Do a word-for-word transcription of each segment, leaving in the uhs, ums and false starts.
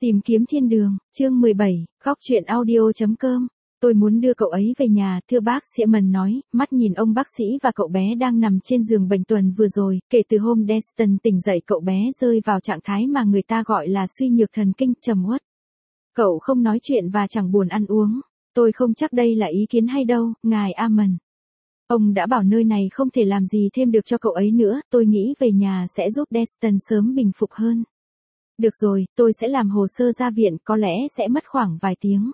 Tìm kiếm thiên đường, chương mười bảy, góc truyện audio.com. Tôi muốn đưa cậu ấy về nhà, thưa bác sĩ Mần nói, mắt nhìn ông bác sĩ và cậu bé đang nằm trên giường bệnh tuần vừa rồi, kể từ hôm Destin tỉnh dậy cậu bé rơi vào trạng thái mà người ta gọi là suy nhược thần kinh, trầm uất. Cậu không nói chuyện và chẳng buồn ăn uống. Tôi không chắc đây là ý kiến hay đâu, ngài Amon. Ông đã bảo nơi này không thể làm gì thêm được cho cậu ấy nữa, tôi nghĩ về nhà sẽ giúp Destin sớm bình phục hơn. Được rồi, tôi sẽ làm hồ sơ ra viện, có lẽ sẽ mất khoảng vài tiếng.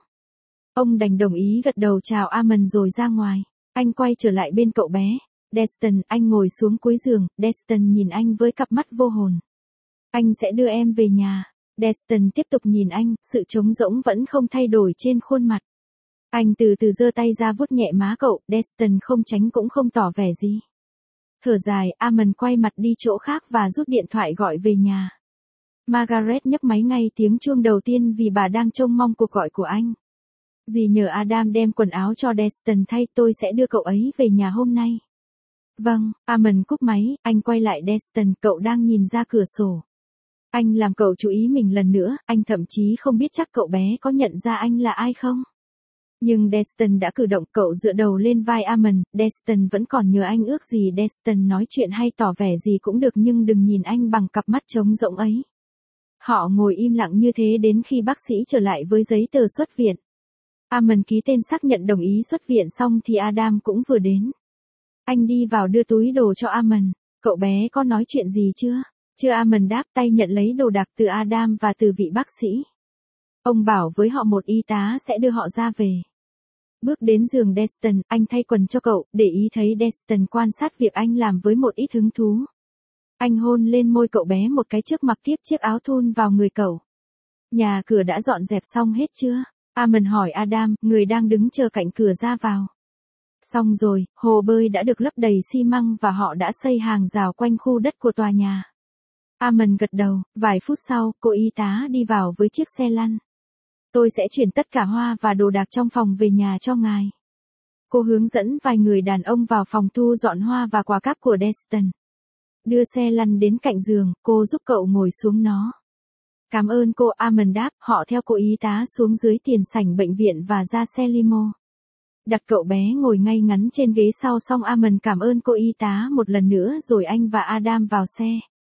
Ông đành đồng ý gật đầu chào Amon rồi ra ngoài. Anh quay trở lại bên cậu bé. Destin, anh ngồi xuống cuối giường, Destin nhìn anh với cặp mắt vô hồn. Anh sẽ đưa em về nhà. Destin tiếp tục nhìn anh, sự trống rỗng vẫn không thay đổi trên khuôn mặt. Anh từ từ giơ tay ra vuốt nhẹ má cậu, Destin không tránh cũng không tỏ vẻ gì. Thở dài, Amon quay mặt đi chỗ khác và rút điện thoại gọi về nhà. Margaret nhấc máy ngay tiếng chuông đầu tiên vì bà đang trông mong cuộc gọi của anh. Dì nhờ Adam đem quần áo cho Destin thay, tôi sẽ đưa cậu ấy về nhà hôm nay. Vâng, Amon cúp máy, anh quay lại Destin, cậu đang nhìn ra cửa sổ. Anh làm cậu chú ý mình lần nữa, anh thậm chí không biết chắc cậu bé có nhận ra anh là ai không. Nhưng Destin đã cử động, cậu dựa đầu lên vai Amon, Destin vẫn còn nhớ anh ước gì Destin nói chuyện hay tỏ vẻ gì cũng được nhưng đừng nhìn anh bằng cặp mắt trống rỗng ấy. Họ ngồi im lặng như thế đến khi bác sĩ trở lại với giấy tờ xuất viện. Amon ký tên xác nhận đồng ý xuất viện xong thì Adam cũng vừa đến. Anh đi vào đưa túi đồ cho Amon. Cậu bé có nói chuyện gì chưa? Chưa, Amon đáp, tay nhận lấy đồ đạc từ Adam và từ vị bác sĩ. Ông bảo với họ một y tá sẽ đưa họ ra về. Bước đến giường Destin, anh thay quần cho cậu, để ý thấy Destin quan sát việc anh làm với một ít hứng thú. Anh hôn lên môi cậu bé một cái trước mặc tiếp chiếc áo thun vào người cậu. Nhà cửa đã dọn dẹp xong hết chưa? Amon hỏi Adam, người đang đứng chờ cạnh cửa ra vào. Xong rồi, hồ bơi đã được lấp đầy xi măng và họ đã xây hàng rào quanh khu đất của tòa nhà. Amon gật đầu, vài phút sau, cô y tá đi vào với chiếc xe lăn. Tôi sẽ chuyển tất cả hoa và đồ đạc trong phòng về nhà cho ngài. Cô hướng dẫn vài người đàn ông vào phòng thu dọn hoa và quà cáp của Destin. Đưa xe lăn đến cạnh giường, cô giúp cậu ngồi xuống nó. Cảm ơn cô, Amon đáp, họ theo cô y tá xuống dưới tiền sảnh bệnh viện và ra xe limo. Đặt cậu bé ngồi ngay ngắn trên ghế sau xong Amon cảm ơn cô y tá một lần nữa rồi anh và Adam vào xe.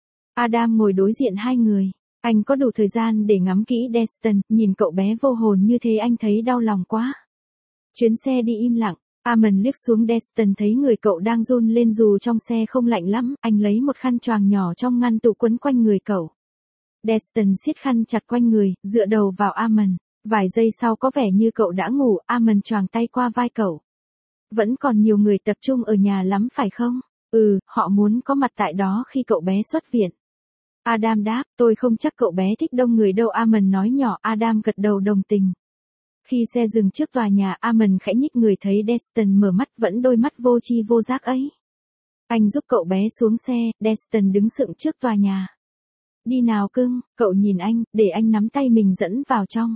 Adam ngồi đối diện hai người. Anh có đủ thời gian để ngắm kỹ Destin, nhìn cậu bé vô hồn như thế anh thấy đau lòng quá. Chuyến xe đi im lặng. Amon liếc xuống Destin thấy người cậu đang run lên dù trong xe không lạnh lắm, anh lấy một khăn choàng nhỏ trong ngăn tủ quấn quanh người cậu. Destin siết khăn chặt quanh người, dựa đầu vào Amon. Vài giây sau có vẻ như cậu đã ngủ, Amon choàng tay qua vai cậu. Vẫn còn nhiều người tập trung ở nhà lắm phải không? Ừ, họ muốn có mặt tại đó khi cậu bé xuất viện. Adam đáp, tôi không chắc cậu bé thích đông người đâu, Amon nói nhỏ. Adam gật đầu đồng tình. Khi xe dừng trước tòa nhà, Amon khẽ nhích người thấy Destin mở mắt, vẫn đôi mắt vô tri vô giác ấy. Anh giúp cậu bé xuống xe, Destin đứng sững trước tòa nhà. Đi nào cưng, cậu nhìn anh, để anh nắm tay mình dẫn vào trong.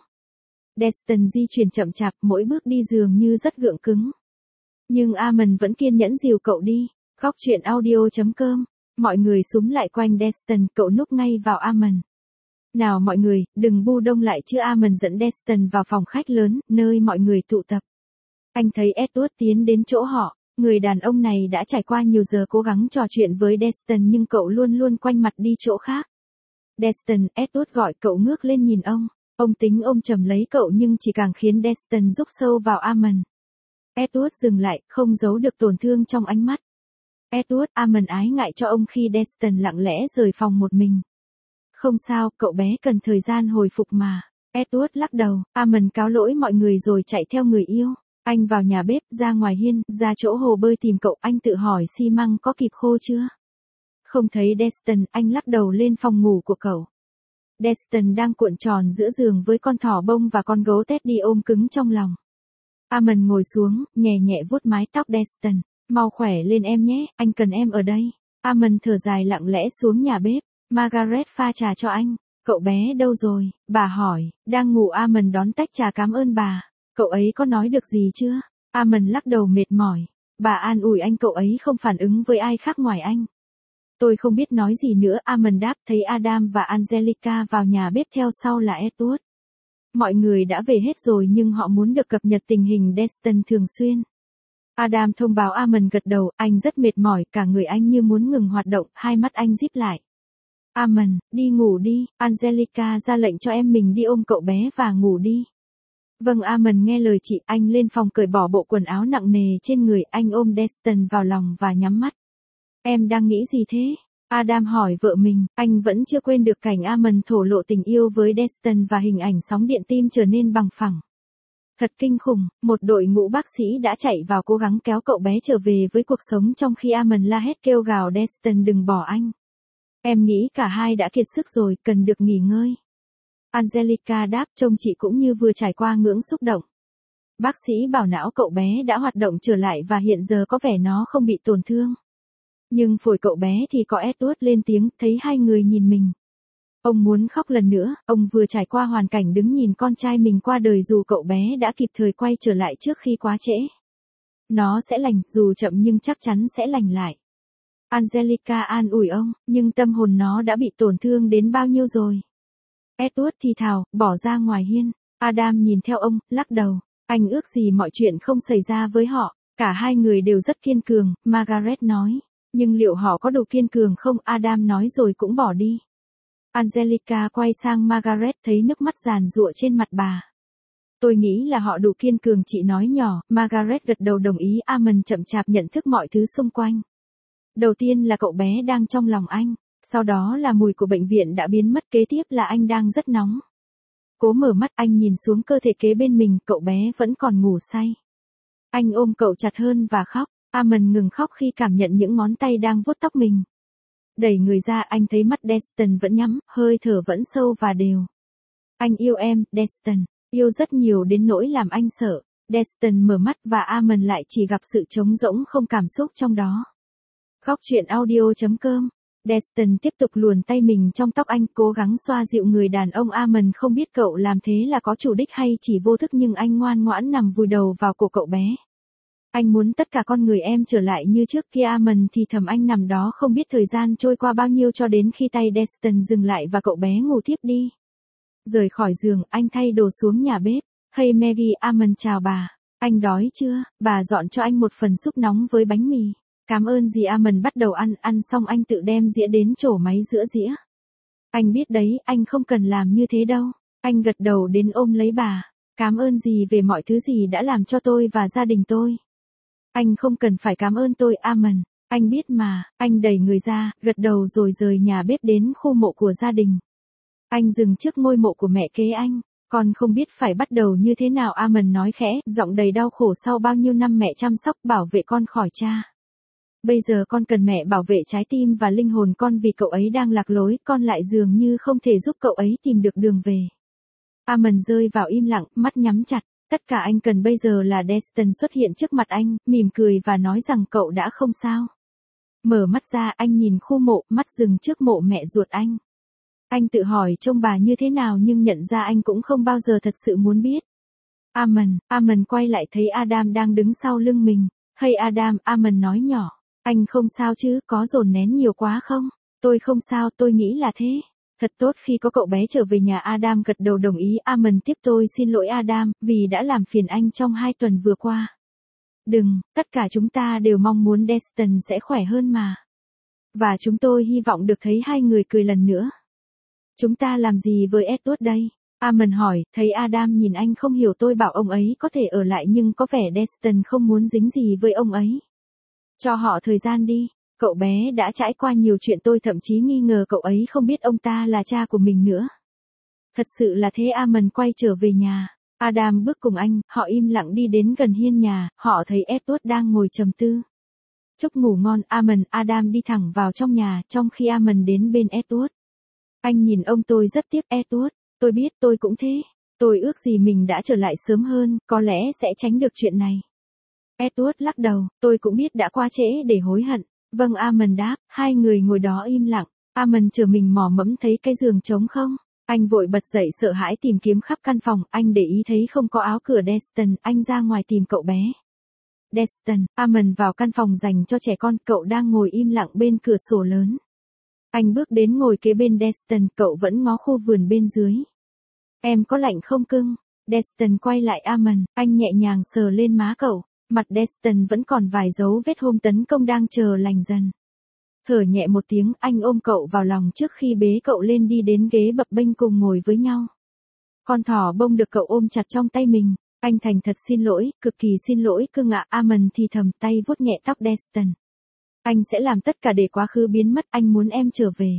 Destin di chuyển chậm chạp, mỗi bước đi dường như rất gượng cứng. Nhưng Amon vẫn kiên nhẫn dìu cậu đi. Góc truyện audio.com. Mọi người xúm lại quanh Destin, cậu núp ngay vào Amon. Nào mọi người, đừng bu đông lại chứ. Amon dẫn Destin vào phòng khách lớn, nơi mọi người tụ tập. Anh thấy Edward tiến đến chỗ họ. Người đàn ông này đã trải qua nhiều giờ cố gắng trò chuyện với Destin nhưng cậu luôn luôn quanh mặt đi chỗ khác. Destin, Edward gọi cậu ngước lên nhìn ông. Ông tính ôm chầm lấy cậu nhưng chỉ càng khiến Destin rúc sâu vào Amon. Edward dừng lại, không giấu được tổn thương trong ánh mắt. Edward, Amon ái ngại cho ông khi Destin lặng lẽ rời phòng một mình. Không sao, cậu bé cần thời gian hồi phục mà. Edward lắc đầu, Amon cáo lỗi mọi người rồi chạy theo người yêu. Anh vào nhà bếp, ra ngoài hiên, ra chỗ hồ bơi tìm cậu, anh tự hỏi xi măng có kịp khô chưa? Không thấy Destin, anh lắc đầu lên phòng ngủ của cậu. Destin đang cuộn tròn giữa giường với con thỏ bông và con gấu Teddy ôm cứng trong lòng. Amon ngồi xuống, nhẹ nhẹ vuốt mái tóc Destin. Mau khỏe lên em nhé, anh cần em ở đây. Amon thở dài lặng lẽ xuống nhà bếp. Margaret pha trà cho anh. Cậu bé đâu rồi? Bà hỏi. Đang ngủ. Amon đón tách trà cảm ơn bà. Cậu ấy có nói được gì chưa? Amon lắc đầu mệt mỏi. Bà an ủi anh, cậu ấy không phản ứng với ai khác ngoài anh. Tôi không biết nói gì nữa, Amon đáp, thấy Adam và Angelica vào nhà bếp theo sau là Edward. Mọi người đã về hết rồi nhưng họ muốn được cập nhật tình hình Destin thường xuyên. Adam thông báo. Amon gật đầu, anh rất mệt mỏi, cả người anh như muốn ngừng hoạt động, hai mắt anh díp lại. Amon, đi ngủ đi, Angelica ra lệnh cho em mình đi ôm cậu bé và ngủ đi. Vâng, Amon nghe lời chị, anh lên phòng cởi bỏ bộ quần áo nặng nề trên người, anh ôm Destin vào lòng và nhắm mắt. Em đang nghĩ gì thế? Adam hỏi vợ mình, anh vẫn chưa quên được cảnh Amon thổ lộ tình yêu với Destin và hình ảnh sóng điện tim trở nên bằng phẳng. Thật kinh khủng, một đội ngũ bác sĩ đã chạy vào cố gắng kéo cậu bé trở về với cuộc sống trong khi Amon la hét kêu gào Destin đừng bỏ anh. Em nghĩ cả hai đã kiệt sức rồi, cần được nghỉ ngơi. Angelica đáp, trông chị cũng như vừa trải qua ngưỡng xúc động. Bác sĩ bảo não cậu bé đã hoạt động trở lại và hiện giờ có vẻ nó không bị tổn thương. Nhưng phổi cậu bé thì có. Edward lên tiếng, thấy hai người nhìn mình. Ông muốn khóc lần nữa, ông vừa trải qua hoàn cảnh đứng nhìn con trai mình qua đời dù cậu bé đã kịp thời quay trở lại trước khi quá trễ. Nó sẽ lành, dù chậm nhưng chắc chắn sẽ lành lại. Angelica an ủi ông, nhưng tâm hồn nó đã bị tổn thương đến bao nhiêu rồi. Edward thì thào, bỏ ra ngoài hiên. Adam nhìn theo ông, lắc đầu. Anh ước gì mọi chuyện không xảy ra với họ. Cả hai người đều rất kiên cường, Margaret nói. Nhưng liệu họ có đủ kiên cường không? Adam nói rồi cũng bỏ đi. Angelica quay sang Margaret, thấy nước mắt giàn giụa trên mặt bà. Tôi nghĩ là họ đủ kiên cường, chị nói nhỏ. Margaret gật đầu đồng ý. Amon chậm chạp nhận thức mọi thứ xung quanh. Đầu tiên là cậu bé đang trong lòng anh. Sau đó là mùi của bệnh viện đã biến mất, kế tiếp là anh đang rất nóng. Cố mở mắt, anh nhìn xuống cơ thể kế bên mình, cậu bé vẫn còn ngủ say. Anh ôm cậu chặt hơn và khóc. Amon ngừng khóc khi cảm nhận những ngón tay đang vuốt tóc mình. Đẩy người ra, anh thấy mắt Destin vẫn nhắm, hơi thở vẫn sâu và đều. Anh yêu em, Destin, yêu rất nhiều đến nỗi làm anh sợ. Destin mở mắt và Amon lại chỉ gặp sự trống rỗng không cảm xúc trong đó. Khóc chuyện audio chấm com. Destin tiếp tục luồn tay mình trong tóc anh, cố gắng xoa dịu người đàn ông. Amon không biết cậu làm thế là có chủ đích hay chỉ vô thức, nhưng anh ngoan ngoãn nằm vùi đầu vào cổ cậu bé. Anh muốn tất cả con người em trở lại như trước kia. Amon thì thầm. Anh nằm đó không biết thời gian trôi qua bao nhiêu cho đến khi tay Destin dừng lại và cậu bé ngủ thiếp đi. Rời khỏi giường, anh thay đồ xuống nhà bếp. Hey Maggie, Amon chào bà. Anh đói chưa? Bà dọn cho anh một phần súp nóng với bánh mì. Cảm ơn dì. Amon bắt đầu ăn, ăn xong anh tự đem dĩa đến chỗ máy rửa dĩa. Anh biết đấy, anh không cần làm như thế đâu. Anh gật đầu đến ôm lấy bà. Cảm ơn dì về mọi thứ dì đã làm cho tôi và gia đình tôi. Anh không cần phải cảm ơn tôi, Amon. Anh biết mà. Anh đẩy người ra, gật đầu rồi rời nhà bếp đến khu mộ của gia đình. Anh dừng trước ngôi mộ của mẹ kế anh. Con không biết phải bắt đầu như thế nào, Amon nói khẽ, giọng đầy đau khổ sau bao nhiêu năm mẹ chăm sóc bảo vệ con khỏi cha. Bây giờ con cần mẹ bảo vệ trái tim và linh hồn con vì cậu ấy đang lạc lối, con lại dường như không thể giúp cậu ấy tìm được đường về. Amon rơi vào im lặng, mắt nhắm chặt. Tất cả anh cần bây giờ là Destin xuất hiện trước mặt anh, mỉm cười và nói rằng cậu đã không sao. Mở mắt ra, anh nhìn khu mộ, mắt dừng trước mộ mẹ ruột anh. Anh tự hỏi trông bà như thế nào nhưng nhận ra anh cũng không bao giờ thật sự muốn biết. Amon, Amon quay lại thấy Adam đang đứng sau lưng mình. Hey Adam, Amon nói nhỏ. Anh không sao chứ, có dồn nén nhiều quá không? Tôi không sao, tôi nghĩ là thế. Thật tốt khi có cậu bé trở về nhà. Adam gật đầu đồng ý. Amon tiếp, tôi xin lỗi Adam, vì đã làm phiền anh trong hai tuần vừa qua. Đừng, tất cả chúng ta đều mong muốn Destin sẽ khỏe hơn mà. Và chúng tôi hy vọng được thấy hai người cười lần nữa. Chúng ta làm gì với Edward đây? Amon hỏi, thấy Adam nhìn anh không hiểu. Tôi bảo ông ấy có thể ở lại nhưng có vẻ Destin không muốn dính gì với ông ấy. Cho họ thời gian đi. Cậu bé đã trải qua nhiều chuyện, tôi thậm chí nghi ngờ cậu ấy không biết ông ta là cha của mình nữa. Thật sự là thế. Amon quay trở về nhà. Adam bước cùng anh, họ im lặng đi đến gần hiên nhà, họ thấy Edward đang ngồi trầm tư. Chúc ngủ ngon, Amon. Adam đi thẳng vào trong nhà, trong khi Amon đến bên Edward. Anh nhìn ông, tôi rất tiếc Edward, tôi biết, tôi cũng thế. Tôi ước gì mình đã trở lại sớm hơn, có lẽ sẽ tránh được chuyện này. Edward lắc đầu, tôi cũng biết đã qua trễ để hối hận. Vâng, Amon đáp. Hai người ngồi đó im lặng. Amon chờ mình mò mẫm thấy cái giường trống không. Anh vội bật dậy sợ hãi tìm kiếm khắp căn phòng. Anh để ý thấy không có áo cửa Destin. Anh ra ngoài tìm cậu bé. Destin, Amon vào căn phòng dành cho trẻ con. Cậu đang ngồi im lặng bên cửa sổ lớn. Anh bước đến ngồi kế bên Destin, cậu vẫn ngó khu vườn bên dưới. Em có lạnh không cưng? Destin quay lại Amon, anh nhẹ nhàng sờ lên má cậu. Mặt Destin vẫn còn vài dấu vết hôm tấn công đang chờ lành dần. Thở nhẹ một tiếng, anh ôm cậu vào lòng trước khi bế cậu lên đi đến ghế bập bênh cùng ngồi với nhau. Con thỏ bông được cậu ôm chặt trong tay mình. Anh thành thật xin lỗi, cực kỳ xin lỗi cưng ạ. Amon thì thầm, tay vuốt nhẹ tóc Destin. Anh sẽ làm tất cả để quá khứ biến mất, anh muốn em trở về.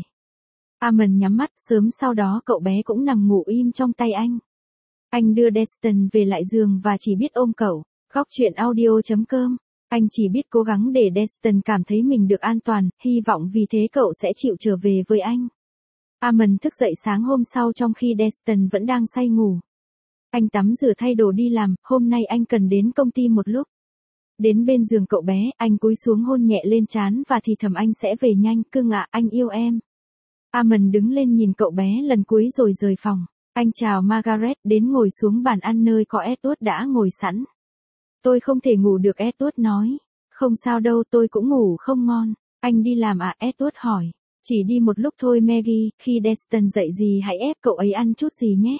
Amon nhắm mắt, sớm sau đó cậu bé cũng nằm ngủ im trong tay anh. Anh đưa Destin về lại giường và chỉ biết ôm cậu. Góc chuyện audio chấm com. Anh chỉ biết cố gắng để Destin cảm thấy mình được an toàn, hy vọng vì thế cậu sẽ chịu trở về với anh. Amon thức dậy sáng hôm sau trong khi Destin vẫn đang say ngủ. Anh tắm rửa thay đồ đi làm, hôm nay anh cần đến công ty một lúc. Đến bên giường cậu bé, anh cúi xuống hôn nhẹ lên trán và thì thầm anh sẽ về nhanh, cưng ạ, anh yêu em. Amon đứng lên nhìn cậu bé lần cuối rồi rời phòng. Anh chào Margaret đến ngồi xuống bàn ăn nơi có Edward đã ngồi sẵn. Tôi không thể ngủ được, Edward nói. Không sao đâu, tôi cũng ngủ không ngon. Anh đi làm à, Edward hỏi. Chỉ đi một lúc thôi Maggie, khi Destin dậy gì hãy ép cậu ấy ăn chút gì nhé.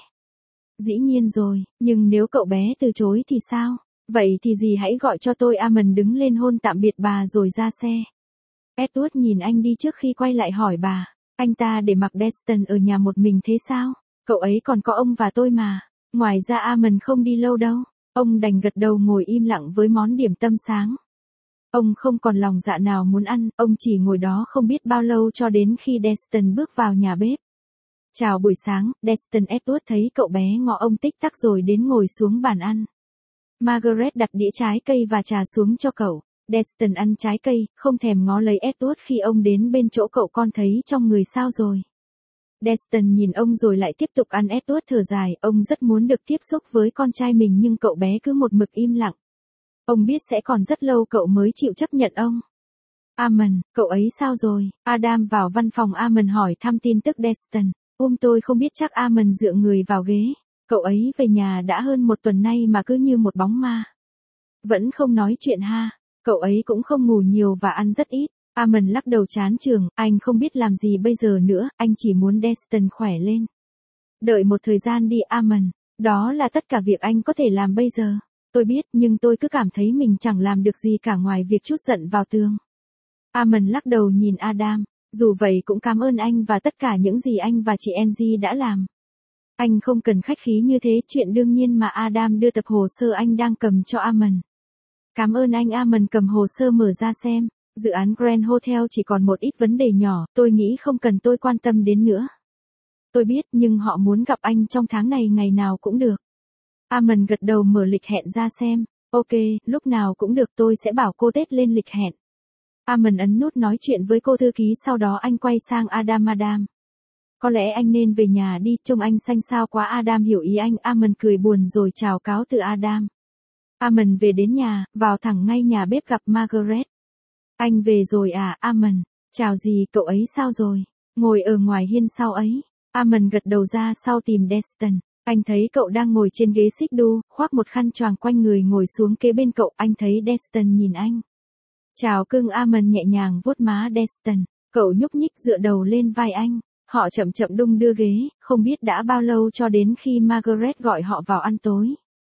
Dĩ nhiên rồi, nhưng nếu cậu bé từ chối thì sao? Vậy thì gì hãy gọi cho tôi. Amon đứng lên hôn tạm biệt bà rồi ra xe. Edward nhìn anh đi trước khi quay lại hỏi bà. Anh ta để mặc Destin ở nhà một mình thế sao? Cậu ấy còn có ông và tôi mà. Ngoài ra Amon không đi lâu đâu. Ông đành gật đầu ngồi im lặng với món điểm tâm sáng. Ông không còn lòng dạ nào muốn ăn, ông chỉ ngồi đó không biết bao lâu cho đến khi Destin bước vào nhà bếp. Chào buổi sáng, Destin. Edward thấy cậu bé ngó ông tích tắc rồi đến ngồi xuống bàn ăn. Margaret đặt đĩa trái cây và trà xuống cho cậu. Destin ăn trái cây, không thèm ngó lấy Edward khi ông đến bên chỗ cậu. Con thấy trong người sao rồi? Destin nhìn ông rồi lại tiếp tục ăn. Edward thở dài, ông rất muốn được tiếp xúc với con trai mình nhưng cậu bé cứ một mực im lặng. Ông biết sẽ còn rất lâu cậu mới chịu chấp nhận ông. Amon, cậu ấy sao rồi? Adam vào văn phòng Amon hỏi thăm tin tức Destin. Ôm tôi không biết chắc. Amon dựa người vào ghế. Cậu ấy về nhà đã hơn một tuần nay mà cứ như một bóng ma. Vẫn không nói chuyện ha. Cậu ấy cũng không ngủ nhiều và ăn rất ít. Amon lắc đầu chán chường, anh không biết làm gì bây giờ nữa, anh chỉ muốn Destin khỏe lên. Đợi một thời gian đi Amon, đó là tất cả việc anh có thể làm bây giờ. Tôi biết, nhưng tôi cứ cảm thấy mình chẳng làm được gì cả ngoài việc trút giận vào tường. Amon lắc đầu nhìn Adam, dù vậy cũng cảm ơn anh và tất cả những gì anh và chị Angie đã làm. Anh không cần khách khí như thế, chuyện đương nhiên mà. Adam đưa tập hồ sơ anh đang cầm cho Amon. Cảm ơn anh. Amon cầm hồ sơ mở ra xem. Dự án Grand Hotel chỉ còn một ít vấn đề nhỏ, tôi nghĩ không cần tôi quan tâm đến nữa. Tôi biết, nhưng họ muốn gặp anh trong tháng này ngày nào cũng được. Amon gật đầu mở lịch hẹn ra xem. Ok, lúc nào cũng được, tôi sẽ bảo cô Tết lên lịch hẹn. Amon ấn nút nói chuyện với cô thư ký, sau đó anh quay sang Adam. Adam. Có lẽ anh nên về nhà đi, trông anh xanh xao quá. Adam hiểu ý anh. Amon cười buồn rồi chào cáo từ Adam. Amon về đến nhà, vào thẳng ngay nhà bếp gặp Margaret. Anh về rồi à, Amon? Chào gì, cậu ấy sao rồi? Ngồi ở ngoài hiên sau ấy. Amon gật đầu ra sau tìm Destin. Anh thấy cậu đang ngồi trên ghế xích đu, khoác một khăn choàng quanh người ngồi xuống kế bên cậu. Anh thấy Destin nhìn anh. Chào cưng. Amon nhẹ nhàng vuốt má Destin. Cậu nhúc nhích dựa đầu lên vai anh. Họ chậm chậm đung đưa ghế, không biết đã bao lâu cho đến khi Margaret gọi họ vào ăn tối.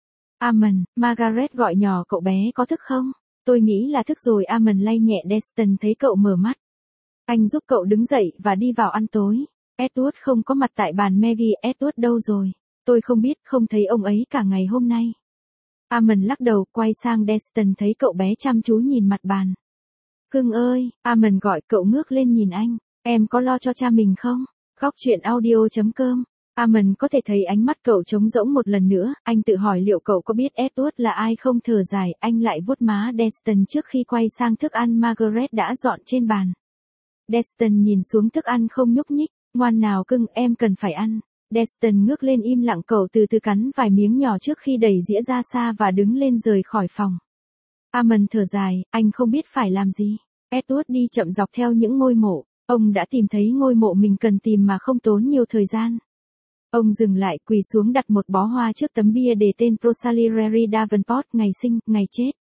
Amon, Margaret gọi nhỏ cậu bé có thức không? Tôi nghĩ là thức rồi. Amon lay nhẹ Destin thấy cậu mở mắt. Anh giúp cậu đứng dậy và đi vào ăn tối. Edward không có mặt tại bàn. Maggie, Edward đâu rồi? Tôi không biết, không thấy ông ấy cả ngày hôm nay. Amon lắc đầu, quay sang Destin thấy cậu bé chăm chú nhìn mặt bàn. Cưng ơi, Amon gọi. Cậu ngước lên nhìn anh. Em có lo cho cha mình không? Góc chuyện audio chấm com. Amon có thể thấy ánh mắt cậu trống rỗng một lần nữa, anh tự hỏi liệu cậu có biết Edward là ai không. Thở dài, anh lại vuốt má Destin trước khi quay sang thức ăn Margaret đã dọn trên bàn. Destin nhìn xuống thức ăn không nhúc nhích. Ngoan nào cưng, em cần phải ăn. Destin ngước lên im lặng, cậu từ từ cắn vài miếng nhỏ trước khi đẩy dĩa ra xa và đứng lên rời khỏi phòng. Amon thở dài, anh không biết phải làm gì. Edward đi chậm dọc theo những ngôi mộ. Ông đã tìm thấy ngôi mộ mình cần tìm mà không tốn nhiều thời gian. Ông dừng lại, quỳ xuống đặt một bó hoa trước tấm bia để tên Rosalie Davenport, ngày sinh, ngày chết.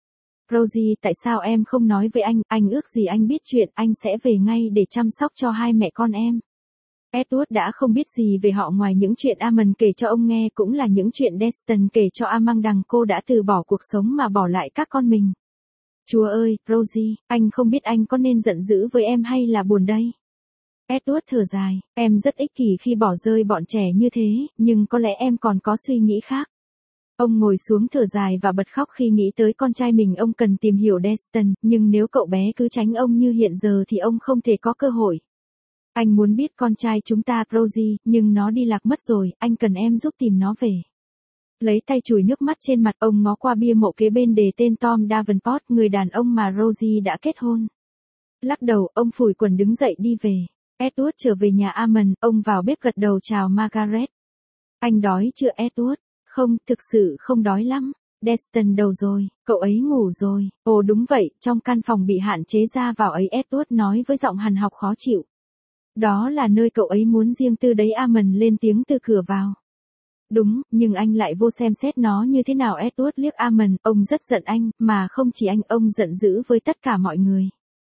Rosie, tại sao em không nói với anh, anh ước gì anh biết chuyện, anh sẽ về ngay để chăm sóc cho hai mẹ con em. Edward đã không biết gì về họ ngoài những chuyện Amon kể cho ông nghe, cũng là những chuyện Destin kể cho Amang rằng cô đã từ bỏ cuộc sống mà bỏ lại các con mình. Chúa ơi, Rosie, anh không biết anh có nên giận dữ với em hay là buồn đây. Edward thở dài, em rất ích kỷ khi bỏ rơi bọn trẻ như thế, nhưng có lẽ em còn có suy nghĩ khác. Ông ngồi xuống thở dài và bật khóc khi nghĩ tới con trai mình. Ông cần tìm hiểu Destin, nhưng nếu cậu bé cứ tránh ông như hiện giờ thì ông không thể có cơ hội. Anh muốn biết con trai chúng ta, Rosie, nhưng nó đi lạc mất rồi, anh cần em giúp tìm nó về. Lấy tay chùi nước mắt trên mặt, ông ngó qua bia mộ kế bên đề tên Tom Davenport, người đàn ông mà Rosie đã kết hôn. Lắc đầu, ông phủi quần đứng dậy đi về. Edward trở về nhà Amon, ông vào bếp gật đầu chào Margaret. Anh đói chưa Edward? Không, thực sự không đói lắm. Destin đâu rồi, cậu ấy ngủ rồi. Ồ đúng vậy, trong căn phòng bị hạn chế ra vào ấy, Edward nói với giọng hằn học khó chịu. Đó là nơi cậu ấy muốn riêng tư đấy, Amon lên tiếng từ cửa vào. Đúng, nhưng anh lại vô xem xét nó như thế nào. Edward liếc Amon, ông rất giận anh, mà không chỉ anh, ông giận dữ với tất cả mọi người.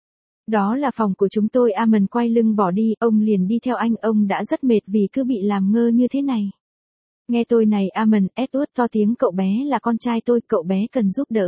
Đó là phòng của chúng tôi. Amon quay lưng bỏ đi, ông liền đi theo anh, ông đã rất mệt vì cứ bị làm ngơ như thế này. Nghe tôi này Amon, Edward to tiếng, cậu bé là con trai tôi, cậu bé cần giúp đỡ.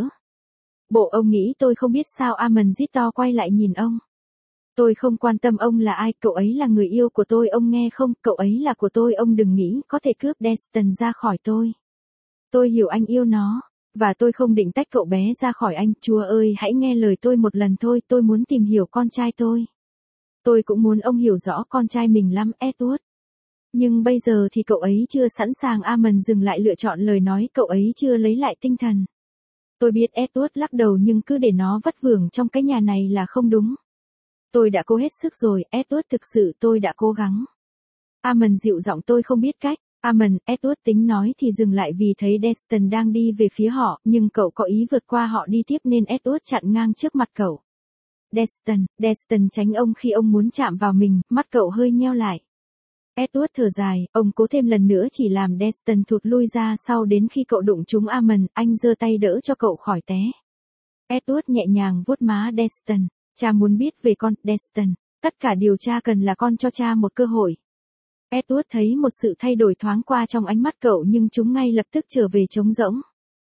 Bộ ông nghĩ tôi không biết sao? Amon rít to quay lại nhìn ông. Tôi không quan tâm ông là ai, cậu ấy là người yêu của tôi, ông nghe không, cậu ấy là của tôi, ông đừng nghĩ có thể cướp Destin ra khỏi tôi. Tôi hiểu anh yêu nó, và tôi không định tách cậu bé ra khỏi anh. Chúa ơi, hãy nghe lời tôi một lần thôi, tôi muốn tìm hiểu con trai tôi. Tôi cũng muốn ông hiểu rõ con trai mình lắm, Edward. Nhưng bây giờ thì cậu ấy chưa sẵn sàng. Amon dừng lại lựa chọn lời nói, cậu ấy chưa lấy lại tinh thần. Tôi biết, Edward lắc đầu, nhưng cứ để nó vất vưởng trong cái nhà này là không đúng. Tôi đã cố hết sức rồi, Edward, thực sự tôi đã cố gắng. Amon dịu giọng, tôi không biết cách. Amon, Edward tính nói thì dừng lại vì thấy Destin đang đi về phía họ, nhưng cậu có ý vượt qua họ đi tiếp nên Edward chặn ngang trước mặt cậu. Destin, Destin tránh ông khi ông muốn chạm vào mình, mắt cậu hơi nheo lại. Edward thở dài, ông cố thêm lần nữa chỉ làm Destin thụt lui ra sau. Đến khi cậu đụng trúng Amon, anh giơ tay đỡ cho cậu khỏi té. Edward nhẹ nhàng vuốt má Destin. Cha muốn biết về con, Destin. Tất cả điều cha cần là con cho cha một cơ hội. Edward thấy một sự thay đổi thoáng qua trong ánh mắt cậu, nhưng chúng ngay lập tức trở về trống rỗng.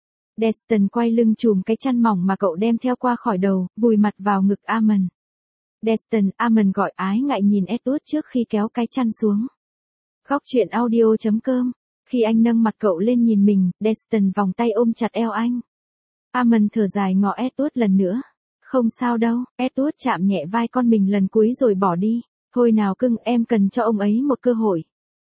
Destin quay lưng chùm cái chăn mỏng mà cậu đem theo qua khỏi đầu, vùi mặt vào ngực Amon. Destin, Amon gọi ái ngại nhìn Edward trước khi kéo cái chăn xuống. Góc truyện audio chấm com. Khi anh nâng mặt cậu lên nhìn mình, Destin vòng tay ôm chặt eo anh. Amon thở dài ngó Edward lần nữa. Không sao đâu, Edward chạm nhẹ vai con mình lần cuối rồi bỏ đi. Thôi nào cưng, em cần cho ông ấy một cơ hội.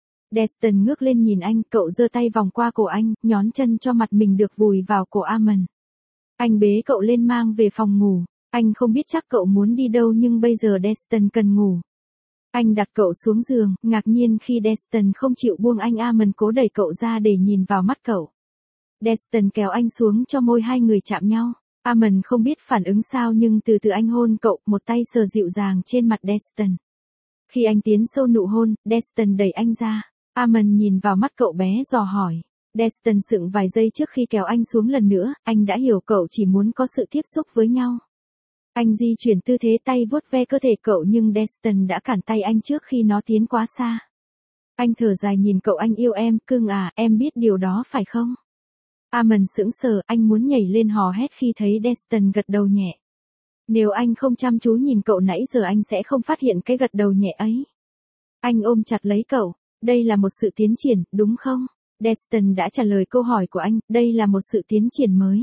Destin ngước lên nhìn anh, cậu giơ tay vòng qua cổ anh, nhón chân cho mặt mình được vùi vào cổ Amon. Anh bế cậu lên mang về phòng ngủ. Anh không biết chắc cậu muốn đi đâu, nhưng bây giờ Destin cần ngủ. Anh đặt cậu xuống giường, ngạc nhiên khi Destin không chịu buông anh. Amon cố đẩy cậu ra để nhìn vào mắt cậu. Destin kéo anh xuống cho môi hai người chạm nhau. Amon không biết phản ứng sao, nhưng từ từ anh hôn cậu, một tay sờ dịu dàng trên mặt Destin. Khi anh tiến sâu nụ hôn, Destin đẩy anh ra. Amon nhìn vào mắt cậu bé dò hỏi. Destin sững vài giây trước khi kéo anh xuống lần nữa, anh đã hiểu cậu chỉ muốn có sự tiếp xúc với nhau. Anh di chuyển tư thế, tay vuốt ve cơ thể cậu, nhưng Destin đã cản tay anh trước khi nó tiến quá xa. Anh thở dài nhìn cậu, anh yêu em, cưng à, em biết điều đó phải không? Amon sững sờ, anh muốn nhảy lên hò hét khi thấy Destin gật đầu nhẹ. Nếu anh không chăm chú nhìn cậu nãy giờ anh sẽ không phát hiện cái gật đầu nhẹ ấy. Anh ôm chặt lấy cậu. Đây là một sự tiến triển, đúng không? Destin đã trả lời câu hỏi của anh, đây là một sự tiến triển mới.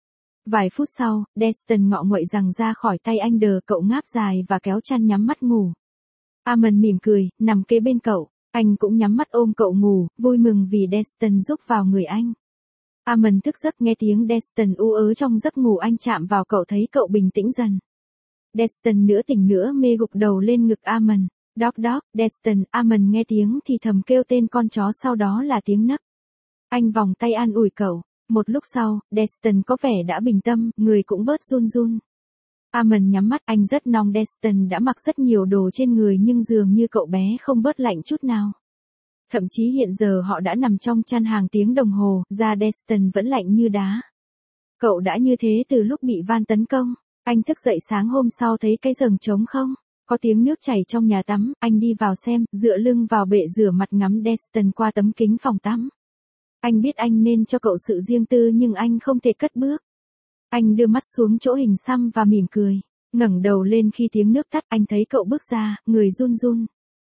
Vài phút sau, Destin ngọ nguậy rằng ra khỏi tay anh, đờ cậu ngáp dài và kéo chăn nhắm mắt ngủ. Amon mỉm cười, nằm kế bên cậu. Anh cũng nhắm mắt ôm cậu ngủ, vui mừng vì Destin giúp vào người anh. Amon thức giấc nghe tiếng Destin u ớ trong giấc ngủ, anh chạm vào cậu thấy cậu bình tĩnh dần. Destin nửa tỉnh nửa mê gục đầu lên ngực Amon. Dog dog, Destin, Amon nghe tiếng thì thầm kêu tên con chó, sau đó là tiếng nấc. Anh vòng tay an ủi cậu. Một lúc sau, Destin có vẻ đã bình tâm, người cũng bớt run run. Amon nhắm mắt, anh rất nóng. Destin đã mặc rất nhiều đồ trên người nhưng dường như cậu bé không bớt lạnh chút nào. Thậm chí hiện giờ họ đã nằm trong chăn hàng tiếng đồng hồ, da Destin vẫn lạnh như đá. Cậu đã như thế từ lúc bị Van tấn công. Anh thức dậy sáng hôm sau thấy cái giường trống không? Có tiếng nước chảy trong nhà tắm, anh đi vào xem, dựa lưng vào bệ rửa mặt ngắm Destin qua tấm kính phòng tắm. Anh biết anh nên cho cậu sự riêng tư nhưng anh không thể cất bước. Anh đưa mắt xuống chỗ hình xăm và mỉm cười. Ngẩng đầu lên khi tiếng nước tắt, anh thấy cậu bước ra, người run run.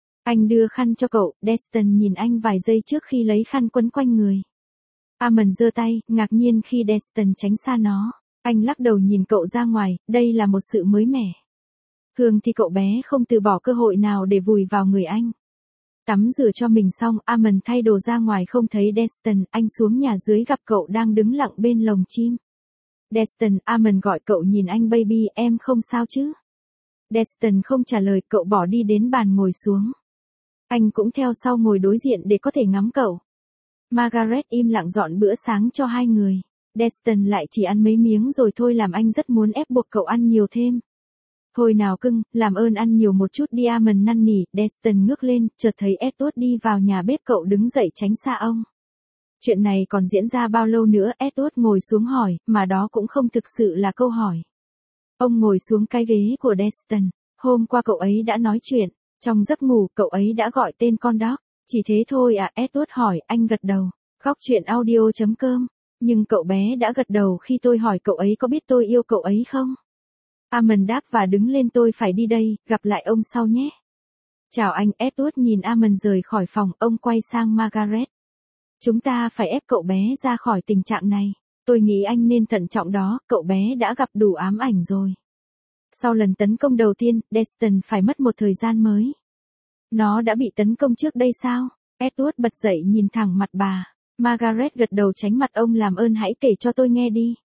Anh đưa khăn cho cậu, Destin nhìn anh vài giây trước khi lấy khăn quấn quanh người. Amon giơ tay, ngạc nhiên khi Destin tránh xa nó. Anh lắc đầu nhìn cậu ra ngoài, đây là một sự mới mẻ. Thường thì cậu bé không từ bỏ cơ hội nào để vùi vào người anh. Tắm rửa cho mình xong, Amon thay đồ ra ngoài không thấy Destin, anh xuống nhà dưới gặp cậu đang đứng lặng bên lồng chim. Destin, Amon gọi cậu nhìn anh baby, em không sao chứ? Destin không trả lời, cậu bỏ đi đến bàn ngồi xuống. Anh cũng theo sau ngồi đối diện để có thể ngắm cậu. Margaret im lặng dọn bữa sáng cho hai người. Destin lại chỉ ăn mấy miếng rồi thôi làm anh rất muốn ép buộc cậu ăn nhiều thêm. Thôi nào cưng, làm ơn ăn nhiều một chút đi Amon năn nỉ. Destin ngước lên, chợt thấy Edward đi vào nhà bếp, cậu đứng dậy tránh xa ông. Chuyện này còn diễn ra bao lâu nữa? Edward ngồi xuống hỏi, mà đó cũng không thực sự là câu hỏi. Ông ngồi xuống cái ghế của Destin. Hôm qua cậu ấy đã nói chuyện. Trong giấc ngủ, cậu ấy đã gọi tên con Dog. Chỉ thế thôi à? Edward hỏi, anh gật đầu. Khóc chuyện audio chấm com. Nhưng cậu bé đã gật đầu khi tôi hỏi cậu ấy có biết tôi yêu cậu ấy không? Amon đáp và đứng lên, tôi phải đi đây, gặp lại ông sau nhé. Chào anh. Edward nhìn Amon rời khỏi phòng, ông quay sang Margaret. Chúng ta phải ép cậu bé ra khỏi tình trạng này. Tôi nghĩ anh nên thận trọng đó, cậu bé đã gặp đủ ám ảnh rồi. Sau lần tấn công đầu tiên, Destin phải mất một thời gian mới. Nó đã bị tấn công trước đây sao? Edward bật dậy nhìn thẳng mặt bà. Margaret gật đầu tránh mặt ông, làm ơn hãy kể cho tôi nghe đi.